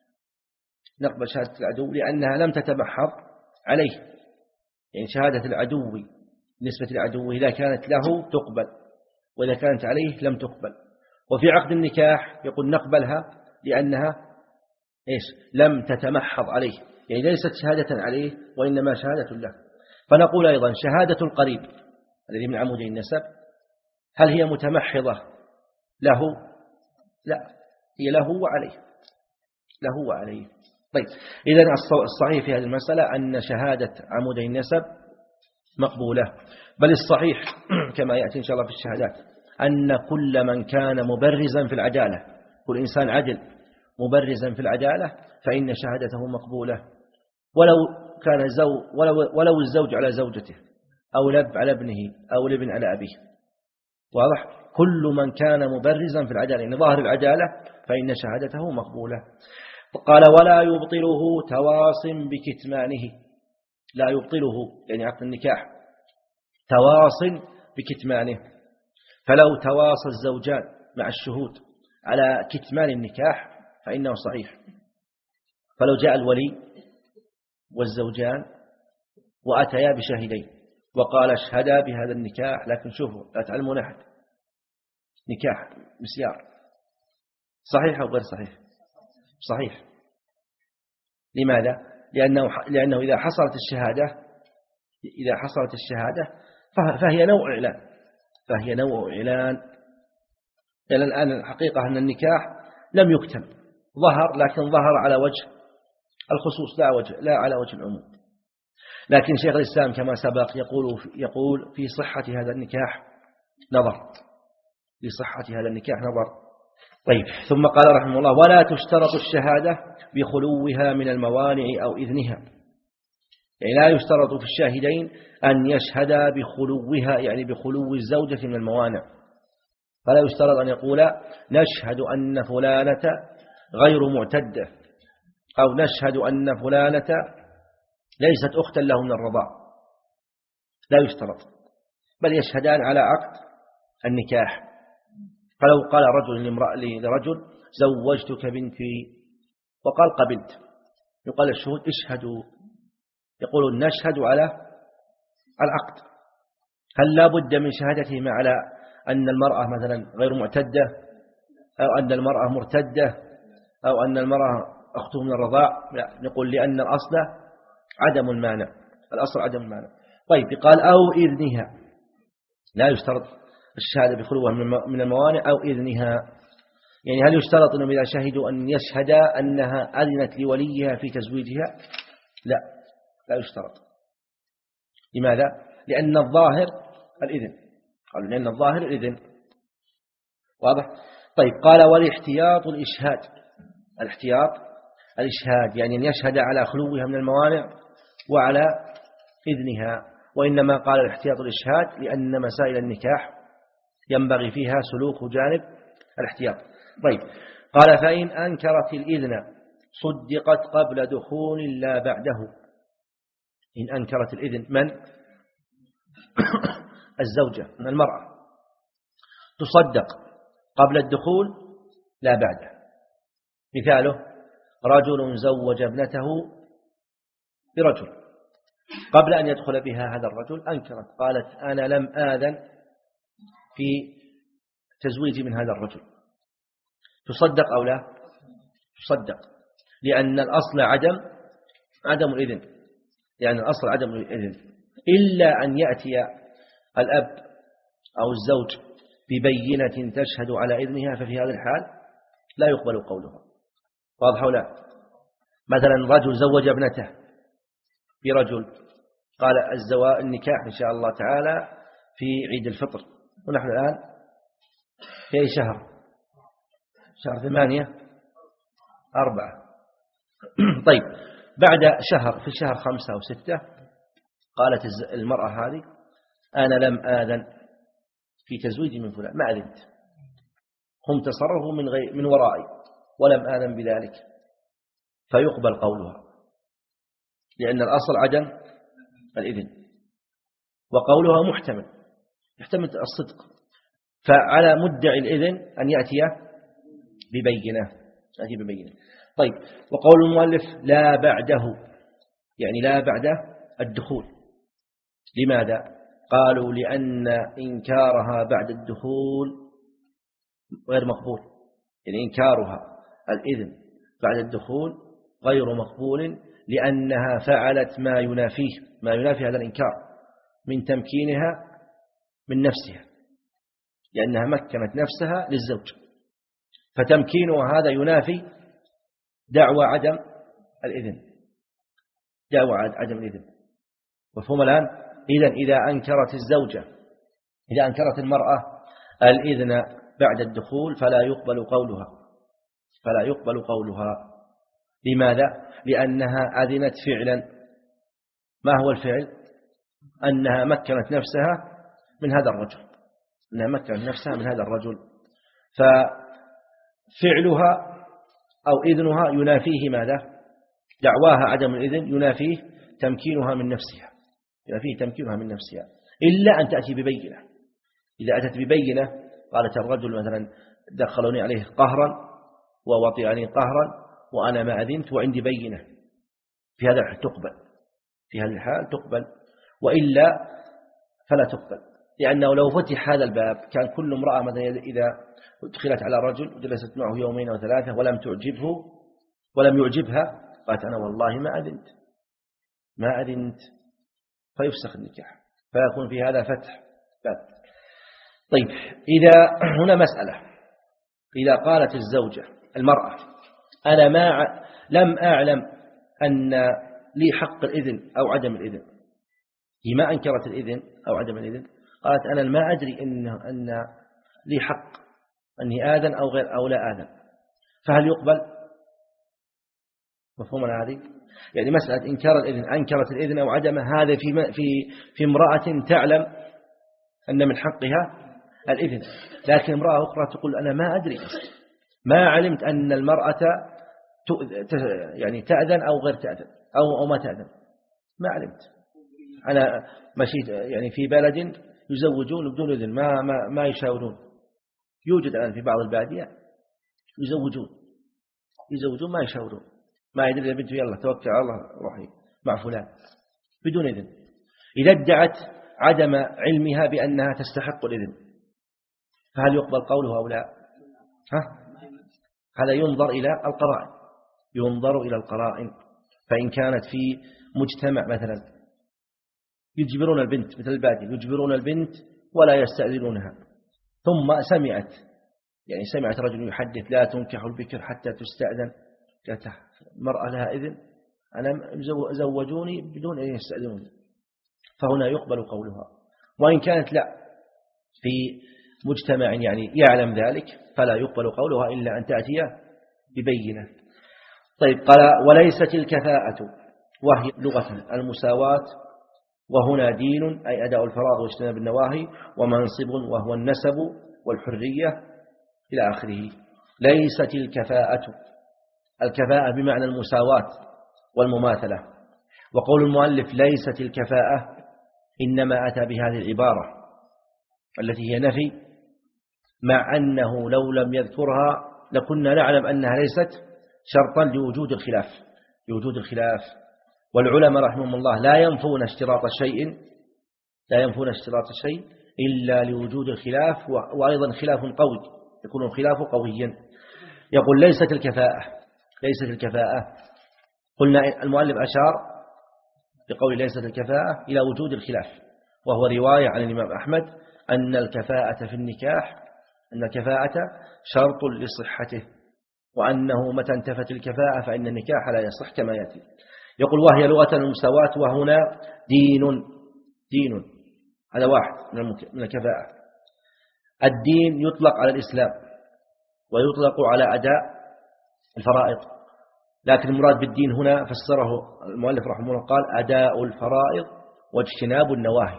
نقبل شهادة العدو لأنها لم تتمحض عليه، يعني شهادة العدو بالنسبة للعدو إذا كانت له تقبل وإذا كانت عليه لم تقبل. وفي عقد النكاح يقول نقبلها لأنها إيش؟ لم تتمحض عليه، يعني ليست شهادة عليه وإنما شهادة له. فنقول أيضا شهادة القريب الذي من عمودي النسب هل هي متمحضة له؟ لا، هي له وعليه له وعليه. طيب إذن الصحيح في هذه المسألة أن شهادة عمودي النسب مقبولة، بل الصحيح كما يأتي إن شاء الله في الشهادات أن كل من كان مبرزا في العدالة، كل إنسان عدل مبرزا في العدالة فإن شهادته مقبولة، ولو كان زو ولو, ولو الزوج على زوجته أو الأب على ابنه أو الابن على أبيه. واضح؟ كل من كان مبرزا في العدالة يعني ظاهر العدالة فإن شهادته مقبولة. قال ولا يبطله تواص بكتمانه، لا يبطله يعني عقد النكاح تواص بكتمانه. فلو تواصى الزوجان مع الشهود على كتمان النكاح فإنه صحيح. فلو جاء الولي والزوجان وأتيا بشاهدين وقال اشهدا بهذا النكاح، لكن شوفوا لا تعلمون أحد، نكاح مسيار، صحيح أو غير صحيح؟ صحيح. لماذا؟ لأنه, لأنه إذا حصلت الشهادة إذا حصلت الشهادة فهي نوع إعلان فهي نوع إعلان. إلى الآن الحقيقة أن النكاح لم يكتم، ظهر لكن ظهر على وجه الخصوص لا وجه لا على وجه العموم. لكن شيخ الإسلام كما سبق يقول يقول في صحة هذا النكاح نظر، لصحة هذا النكاح نظر. طيب ثم قال رحمه الله ولا تشترط الشهادة بخلوها من الموانع أو إذنها، يعني لا يشترط في الشاهدين أن يشهدا بخلوها، يعني بخلو الزوجة من الموانع، فلا يشترط أن يقول نشهد أن فلانة غير معتدة أو نشهد أن فلانة ليست أختا له من الرضاع، لا يشترط، بل يشهدان على عقد النكاح. فلو قال رجل لرجل زوجتك بنتي وقال قبلت، يقال الشهود اشهدوا، يقولون نشهد على العقد. هل لا بد من شهادتهم على أن المرأة مثلا غير معتدة أو أن المرأة مرتدة أو أن المرأة أخته من الرضاع؟ لا، نقول لأن الأصل عدم المانع، الأصل عدم المانع. طيب قال أو إذنها، لا يشترط الشهادة بخلوها من الموانع أو إذنها، يعني هل يشترط أنهم إذا شهدوا أن يشهدا أنها أذنت لوليها في تزويجها؟ لا، لا يشترط. لماذا؟ لأن الظاهر الإذن، قالوا لأن الظاهر الإذن. واضح؟ طيب قال والاحتياط الإشهاد، الاحتياط الإشهاد يعني أن يشهد على خلوها من الموانع وعلى إذنها، وإنما قال الاحتياط الإشهاد لأن مسائل النكاح ينبغي فيها سلوك جانب الاحتياط. طيب قال فإن أنكرت الإذن صدقت قبل دخول لا بعده. إن أنكرت الإذن من؟ الزوجة من المرأة، تصدق قبل الدخول لا بعده. مثاله رجل زوج ابنته برجل، قبل أن يدخل بها هذا الرجل أنكرت، قالت أنا لم آذن في تزويجي من هذا الرجل، تصدق أو لا؟ تصدق، لأن الأصل عدم عدم الإذن، لأن الأصل عدم الإذن، إلا أن يأتي الأب أو الزوج ببينة تشهد على إذنها، ففي هذا الحال لا يقبل قولها. واضح أو لا؟ مثلا رجل زوج ابنته برجل، قال الزواج النكاح إن شاء الله تعالى في عيد الفطر، ونحن الآن في أي شهر؟ شهر ثمانية أربعة. طيب بعد شهر في شهر خمسة أو ستة قالت المرأة هذه أنا لم آذن في تزويجي من فلان، ما أذنت، هم تصرفوا من غير من ورائي ولم آذن بذلك، فيقبل قولها، لأن الأصل عدم الإذن، وقولها محتمل يحتمل الصدق، فعلى مدعي الإذن أن يأتي ببينة يأتي ببينة. طيب وقول المؤلف لا بعده، يعني لا بعد الدخول، لماذا؟ قالوا لأن إنكارها بعد الدخول غير مقبول، يعني إنكارها الإذن بعد الدخول غير مقبول، لأنها فعلت ما ينافيه ما ينافي هذا الإنكار من تمكينها من نفسها، لأنها مكنت نفسها للزوج، فتمكينها هذا ينافي دعوى عدم الإذن، دعوى عدم الإذن. مفهوم الآن؟ إذن إذا أنكرت الزوجة إذا أنكرت المرأة الإذن بعد الدخول فلا يقبل قولها فلا يقبل قولها لماذا؟ لأنها أذنت فعلا. ما هو الفعل؟ أنها مكنت نفسها من هذا الرجل أنها مكنت نفسها من هذا الرجل ففعلها أو إذنها ينافيه ماذا؟ دعواها عدم الإذن ينافيه تمكينها من نفسها ينافيه تمكينها من نفسها إلا أن تأتي ببينة. إذا أتت ببينة قالت الرجل مثلا دخلوني عليه قهرا ووطئني قهرا وأنا ما أذنت وعندي بينة، في هذا الحال تقبل في هذا الحال تقبل، وإلا فلا تقبل، لأنه لو فتح هذا الباب كان كل امرأة مثلا إذا دخلت على رجل وجلست معه يومين أو ثلاثة ولم تعجبه ولم يعجبها قالت أنا والله ما أذنت ما أذنت فيفسخ النكاح، فيكون في هذا فتح باب. طيب إذا هنا مسألة، إذا قالت الزوجة المرأة أنا ما لم أعلم أن لي حق الإذن أو عدم الإذن، هي ما أنكرت الإذن أو عدم الإذن، قالت أنا ما أدري إن, أن لي حق أني آذن أو غير أو لا آذن، فهل يقبل؟ مفهوم هذه؟ يعني مسألة إنكار الإذن، أنكرت الإذن أو عدمه، هذا في في في امرأة تعلم أن من حقها الإذن، لكن امرأة أخرى تقول أنا ما أدري، ما علمت أن المرأة يعني تأذن أو غير تأذن أو أو ما تأذن، ما علمت. أنا مشيت يعني في بلد يزوجون بدون إذن، ما ما ما يشاورون. يوجد الآن في بعض البادية يزوجون يزوجون ما يشاورون، ما يدري البنت يلا توكل على الله روحي مع فلان بدون إذن. إذا ادعت عدم علمها بأنها تستحق الإذن، فهل يقبل قوله أو لا؟ ها؟ هذا ينظر إلى القرائن، ينظر إلى القرائن. فإن كانت في مجتمع مثلا يجبرون البنت مثل البادية، يجبرون البنت ولا يستأذنونها، ثم سمعت يعني سمعت رجل يحدث لا تنكح البكر حتى تستأذن، قالت مرأة لها إذن، أنا زوجوني بدون أن يستأذنوني، فهنا يقبل قولها. وإن كانت لا في مجتمع يعني يعلم ذلك فلا يقبل قولها إلا أن تأتي ببينة. طيب قال وليست الكفاءة وهي لغة المساواة، وهنا دين أي أداء الفرائض واجتناب النواهي، ومنصب وهو النسب والحرية إلى آخره. ليست الكفاءة، الكفاءة بمعنى المساواة والمماثلة. وقول المؤلف ليست الكفاءة إنما أتى بهذه العبارة التي هي نفي، مع أنه لو لم يذكرها لكنا نعلم أنها ليست شرطا لوجود الخلاف لوجود الخلاف والعلماء رحمهم الله لا ينفون اشتراط شيء لا ينفون اشتراط شيء إلا لوجود الخلاف، وأيضا خلاف قوي يكون الخلاف قويا. يقول ليست الكفاءة ليست الكفاءة قلنا المؤلف أشار بقول ليست الكفاءة إلى وجود الخلاف، وهو رواية عن الإمام أحمد أن الكفاءة في النكاح أن الكفاءة شرط لصحته، وأنه متى انتفت الكفاءة فإن النكاح لا يصح كما يأتي. يقول وهي لغة المساواة، وهنا دين دين هذا واحد من الكفاءة. الدين يطلق على الإسلام ويطلق على أداء الفرائض، لكن المراد بالدين هنا فسره المؤلف رحمه الله قال أداء الفرائض واجتناب النواهي،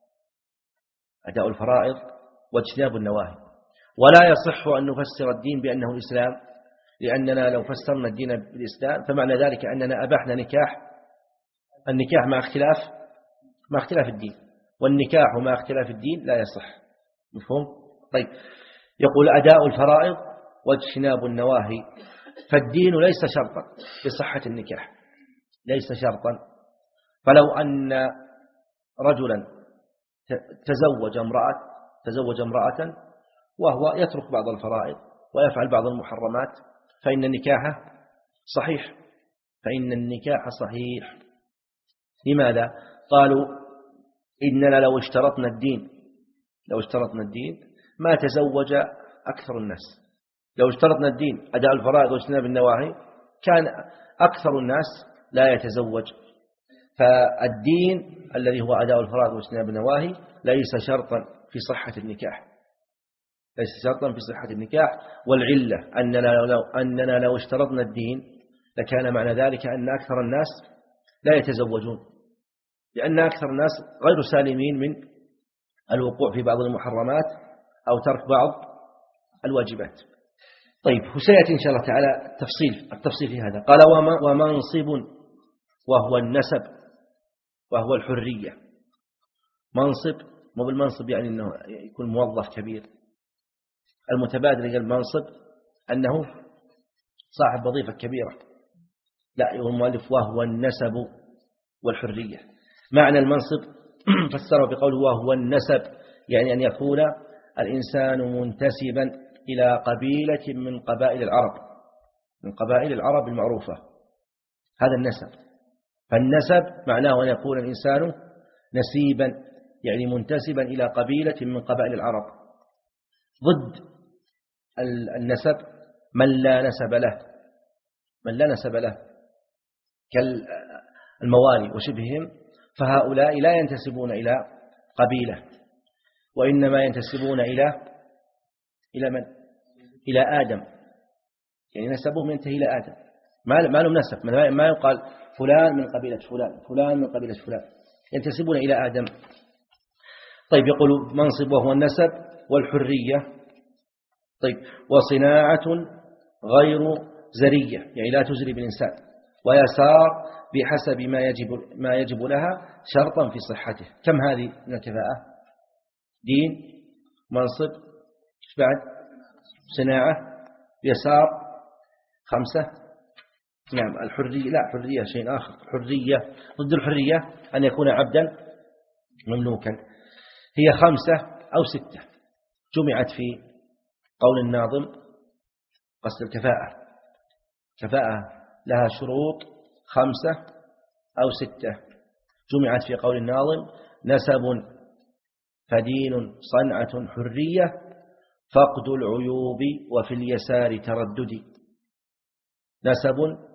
أداء الفرائض واجتناب النواهي. ولا يصح أن نفسر الدين بأنه الإسلام، لأننا لو فسرنا الدين بالإسلام فمعنى ذلك أننا أبحنا نكاح النكاح مع اختلاف مع اختلاف الدين، والنكاح مع اختلاف الدين لا يصح. مفهوم؟ طيب يقول أداء الفرائض واجتناب النواهي، فالدين ليس شرطا لصحة النكاح، ليس شرطا. فلو أن رجلا تزوج امرأة تزوج امرأة وهو يترك بعض الفرائض ويفعل بعض المحرمات فإن النكاح صحيح فإن النكاح صحيح. لماذا؟ قالوا إننا لو اشترطنا الدين لو اشترطنا الدين ما تزوج أكثر الناس. لو اشترطنا الدين أداء الفرائض واجتناب النواهي كان أكثر الناس لا يتزوج. فالدين الذي هو أداء الفرائض واجتناب النواهي ليس شرطا في صحة النكاح ليس شرطا في صحة النكاح. والعلة أننا لو, أننا لو اشترطنا الدين لكان معنى ذلك أن أكثر الناس لا يتزوجون، لأن أكثر الناس غير سالمين من الوقوع في بعض المحرمات أو ترك بعض الواجبات. طيب وسيأتي إن شاء الله تعالى التفصيل التفصيل في هذا. قال ومنصب وهو النسب وهو الحرية. منصب مو بالمنصب يعني أنه يكون موظف كبير، المتبادل إلى المنصب أنه صاحب وظيفة كبيرة، لا يقول المؤلف وهو النسب والحرية. معنى المنصب فسره بقوله وهو النسب، يعني أن يكون الإنسان منتسبا إلى قبيلة من قبائل العرب من قبائل العرب المعروفة، هذا النسب. فالنسب معناه أن يكون الإنسان نسيبا يعني منتسبا إلى قبيلة من قبائل العرب. ضد النسب من لا نسب له من لا نسب له كالموالي وشبههم، فهؤلاء لا ينتسبون إلى قبيلة وإنما ينتسبون إلى إلى من؟ إلى آدم، يعني نسبهم ينتهي إلى آدم، ما ما لهم نسب، ما يقال فلان من قبيلة فلان، فلان من قبيلة فلان، ينتسبون إلى آدم. طيب يقول منصب وهو النسب والحرية. طيب وصناعة غير زرية، يعني لا تزري بالإنسان، ويسار بحسب ما يجب ما يجب لها شرطا في صحته. كم هذه من الكفاءة؟ دين، منصب، بعد صناعة، يسار، خمسة. نعم الحرية، لا حرية شيء آخر، حرية ضد الحرية أن يكون عبدا مملوكا. هي خمسة أو ستة جمعت في قول الناظم قصد الكفاءة، كفاءة لها شروط خمسة أو ستة جمعت في قول الناظم: نسب فدين صنعة حرية فقد العيوب وفي اليسار ترددي. نسب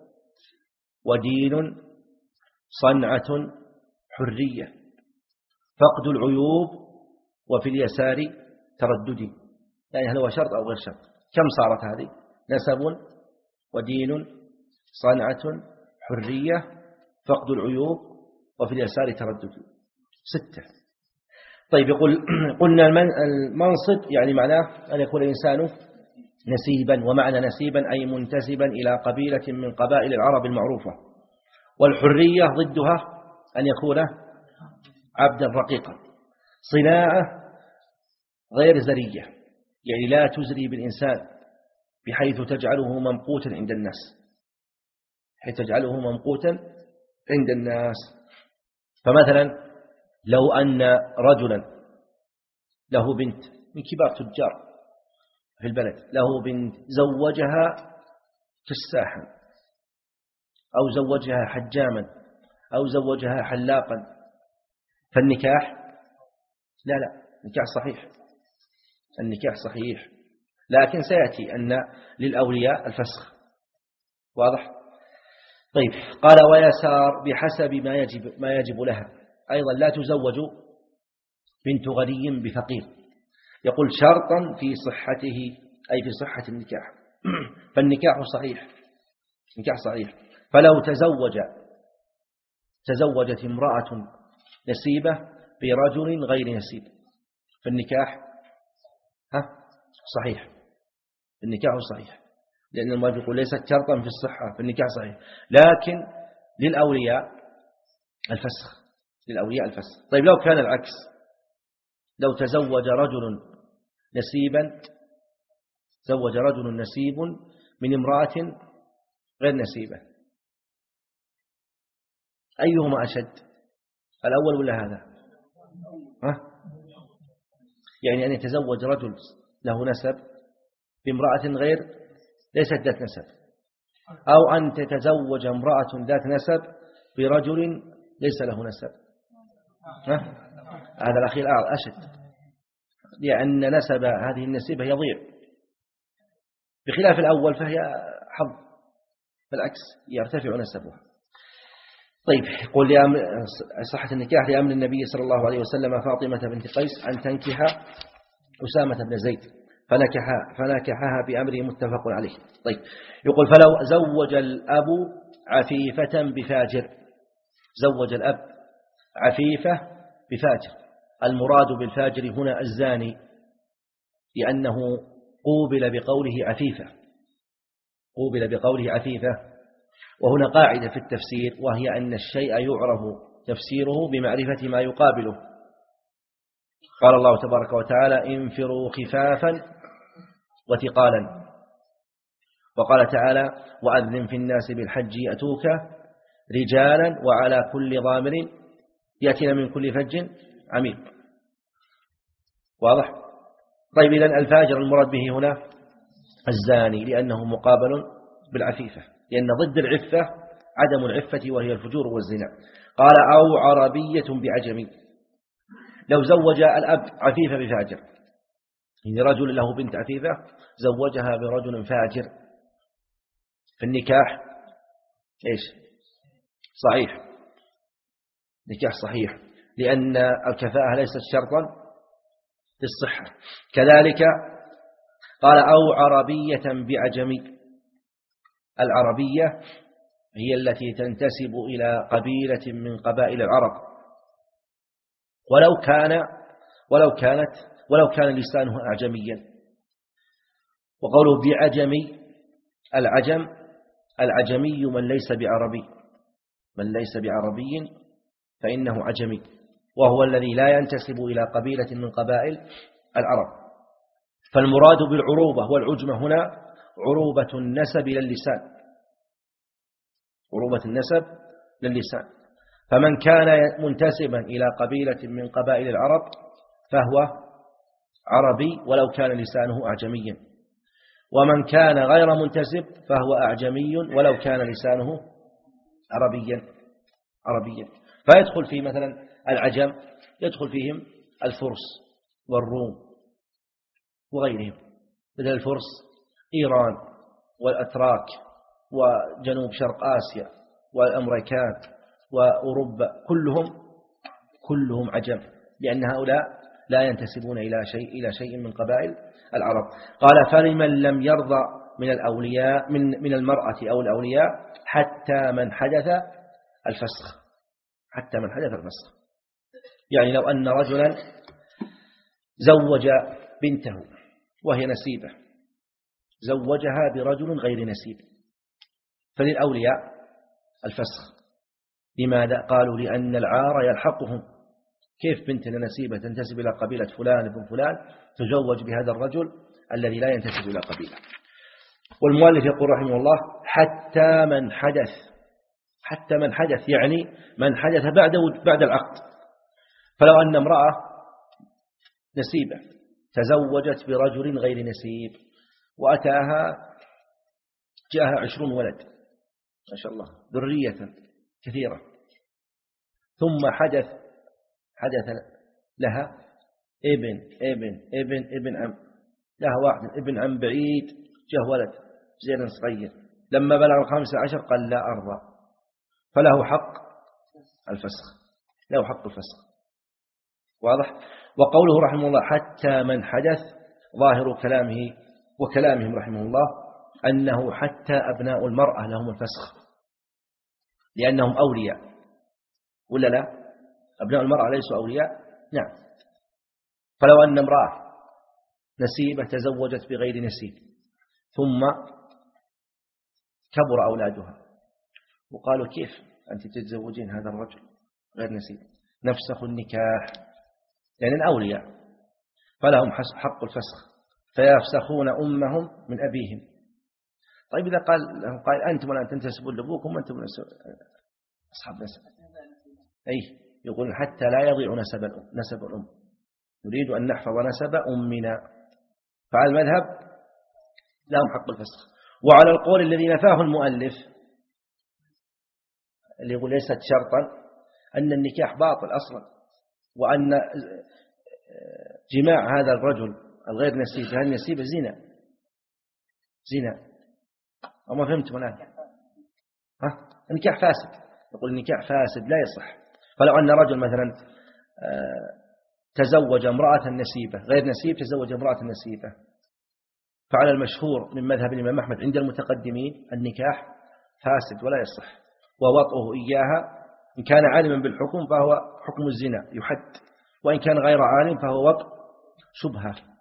ودين صنعة حرية فقد العيوب وفي اليسار ترددي، يعني هل هو شرط أو غير شرط؟ كم صارت هذه؟ نسب ودين صنعة حرية فقد العيوب وفي اليسار ترددي، ستة. طيب يقول قلنا المنصب يعني معناه أن يكون الإنسان نسيبا، ومعنى نسيبا أي منتسبا إلى قبيلة من قبائل العرب المعروفة. والحرية ضدها أن يكون عبدا رقيقا. صناعة غير زرية، يعني لا تزري بالإنسان بحيث تجعله ممقوتا عند الناس، حيث تجعله ممقوتا عند الناس. فمثلا لو أن رجلا له بنت من كبار تجار في البلد، له بنت زوجها كساحا أو زوجها حجاما أو زوجها حلاقا، فالنكاح لا لا النكاح صحيح، النكاح صحيح، لكن سيأتي أن للأولياء الفسخ. واضح؟ طيب قال ويسار بحسب ما يجب ما يجب لها، أيضا لا تزوج بنت غني بفقير، يقول شرطا في صحته أي في صحة النكاح. فالنكاح صحيح، نكاح صحيح. فلو تزوج تزوجت امرأة نسيبة برجل غير نسيب فالنكاح ها صحيح، النكاح صحيح، لأن المؤلف يقول ليست شرطا في الصحة، فالنكاح صحيح، لكن للأولياء الفسخ، للأولياء الفسخ. طيب لو كان العكس، لو تزوج رجل نسيبا زوج رجل نسيب من امرأة غير نسيبة، أيهما أشد، الأول ولا هذا؟ ها؟ يعني أن يتزوج رجل له نسب بامرأة غير ليست ذات نسب، أو أن تتزوج امرأة ذات نسب برجل ليس له نسب. ها؟ هذا الأخير أشد، لأن نسب هذه النسيبة يضيع، بخلاف الأول فهي حظ، بالعكس يرتفع نسبها. طيب يقول صحة النكاح لأمر النبي صلى الله عليه وسلم فاطمة بنت قيس أن تنكح أسامة بن زيد فنكحها, فنكحها بأمره متفق عليه. طيب يقول فلو زوج الأب عفيفة بفاجر، زوج الأب عفيفة بفاجر، المراد بالفاجر هنا الزاني، لأنه قوبل بقوله عفيفة، قوبل بقوله عفيفة. وهنا قاعدة في التفسير، وهي أن الشيء يعرف تفسيره بمعرفة ما يقابله. قال الله تبارك وتعالى انفروا خفافا وثقالا، وقال تعالى وأذن في الناس بالحج يأتوك رجالا وعلى كل ضامر يأتينا من كل فج عميق. واضح؟ طيب إذن الفاجر المراد به هنا الزاني، لأنه مقابل بالعفيفة، لأن ضد العفة عدم العفة وهي الفجور والزنا. قال أو عربية بعجمي، لو زوج الأب عفيفة بفاجر، يعني رجل له بنت عفيفة زوجها برجل فاجر، في النكاح إيش؟ صحيح، نكاح صحيح، لأن الكفاءة ليست شرطا للصحة. كذلك قال أو عربية بعجمي. العربية هي التي تنتسب إلى قبيلة من قبائل العرب، ولو كان ولو كانت ولو كان لسانه أعجميا. وقوله بعجمي، العجم العجمي من ليس بعربي، من ليس بعربي فإنه عجمي، وهو الذي لا ينتسب إلى قبيلة من قبائل العرب. فالمراد بالعروبة والعجمة هنا عروبة النسب للسان، عروبة النسب للسان. فمن كان منتسبا إلى قبيلة من قبائل العرب فهو عربي ولو كان لسانه أعجميا، ومن كان غير منتسب فهو أعجمي ولو كان لسانه عربيا عربيا. فيدخل في مثلا العجم يدخل فيهم الفرس والروم وغيرهم، مثل الفرس إيران والأتراك وجنوب شرق آسيا والأمريكان وأوروبا، كلهم كلهم عجم، لأن هؤلاء لا ينتسبون إلى شيء إلى شيء من قبائل العرب. قال فلمن لم يرضى من الأولياء من من المرأة أو الأولياء حتى من حدث الفسخ، حتى من حدث الفسخ. يعني لو أن رجلا زوج بنته وهي نسيبة، زوجها برجل غير نسيب، فللأولياء الفسخ. لماذا؟ قالوا لأن العار يلحقهم. كيف بنتنا نسيبة تنتسب إلى قبيلة فلان ابن فلان تزوج بهذا الرجل الذي لا ينتسب إلى قبيلة؟ والمؤلف يقول رحمه الله حتى من حدث، حتى من حدث يعني من حدث بعد بعد العقد. فلو أن امرأة نسيبة تزوجت برجل غير نسيب وأتاها جاءها عشرون ولد ما شاء الله ذرية كثيرة، ثم حدث حدث لها ابن ابن ابن ابن عم، لها واحد ابن عم بعيد جاء ولد زين صغير، لما بلغ الخامسة عشر قال لا أرضى، فله حق الفسخ، له حق الفسخ. واضح؟ وقوله رحمه الله حتى من حدث ظاهر كلامه وكلامهم رحمه الله أنه حتى أبناء المرأة لهم الفسخ، لأنهم أولياء ولا لا؟ أبناء المرأة ليسوا أولياء؟ نعم. فلو أن امرأة نسيبة تزوجت بغير نسيب ثم كبر أولادها وقالوا كيف أنت تتزوجين هذا الرجل غير نسيب، نفسخ النكاح لأن يعني الأولياء فلهم حق الفسخ، فيفسخون أمهم من أبيهم. طيب إذا قال لهم قال أنتم ولا تنتسبون لأبوكم وأنتم أصحاب نسب، أي يقول حتى لا يضيع نسب الأم، نسب الأم نريد أن نحفظ نسب أمنا، فعلى المذهب لهم حق الفسخ. وعلى القول الذي نفاه المؤلف اللي يقول ليست شرطا أن النكاح باطل أصلا، وأن جماع هذا الرجل الغير نسيب هل نسيب زنا زنا أو ما فهمتم الآن؟ ها؟ النكاح فاسد، يقول النكاح فاسد لا يصح. فلو أن رجل مثلا تزوج امرأة نسيبة غير نسيب تزوج امرأة نسيبة، فعلى المشهور من مذهب الإمام أحمد عند المتقدمين النكاح فاسد ولا يصح، ووطئه إياها إن كان عالما بالحكم فهو حكم الزنا يحد، وإن كان غير عالم فهو وطئ شبهة.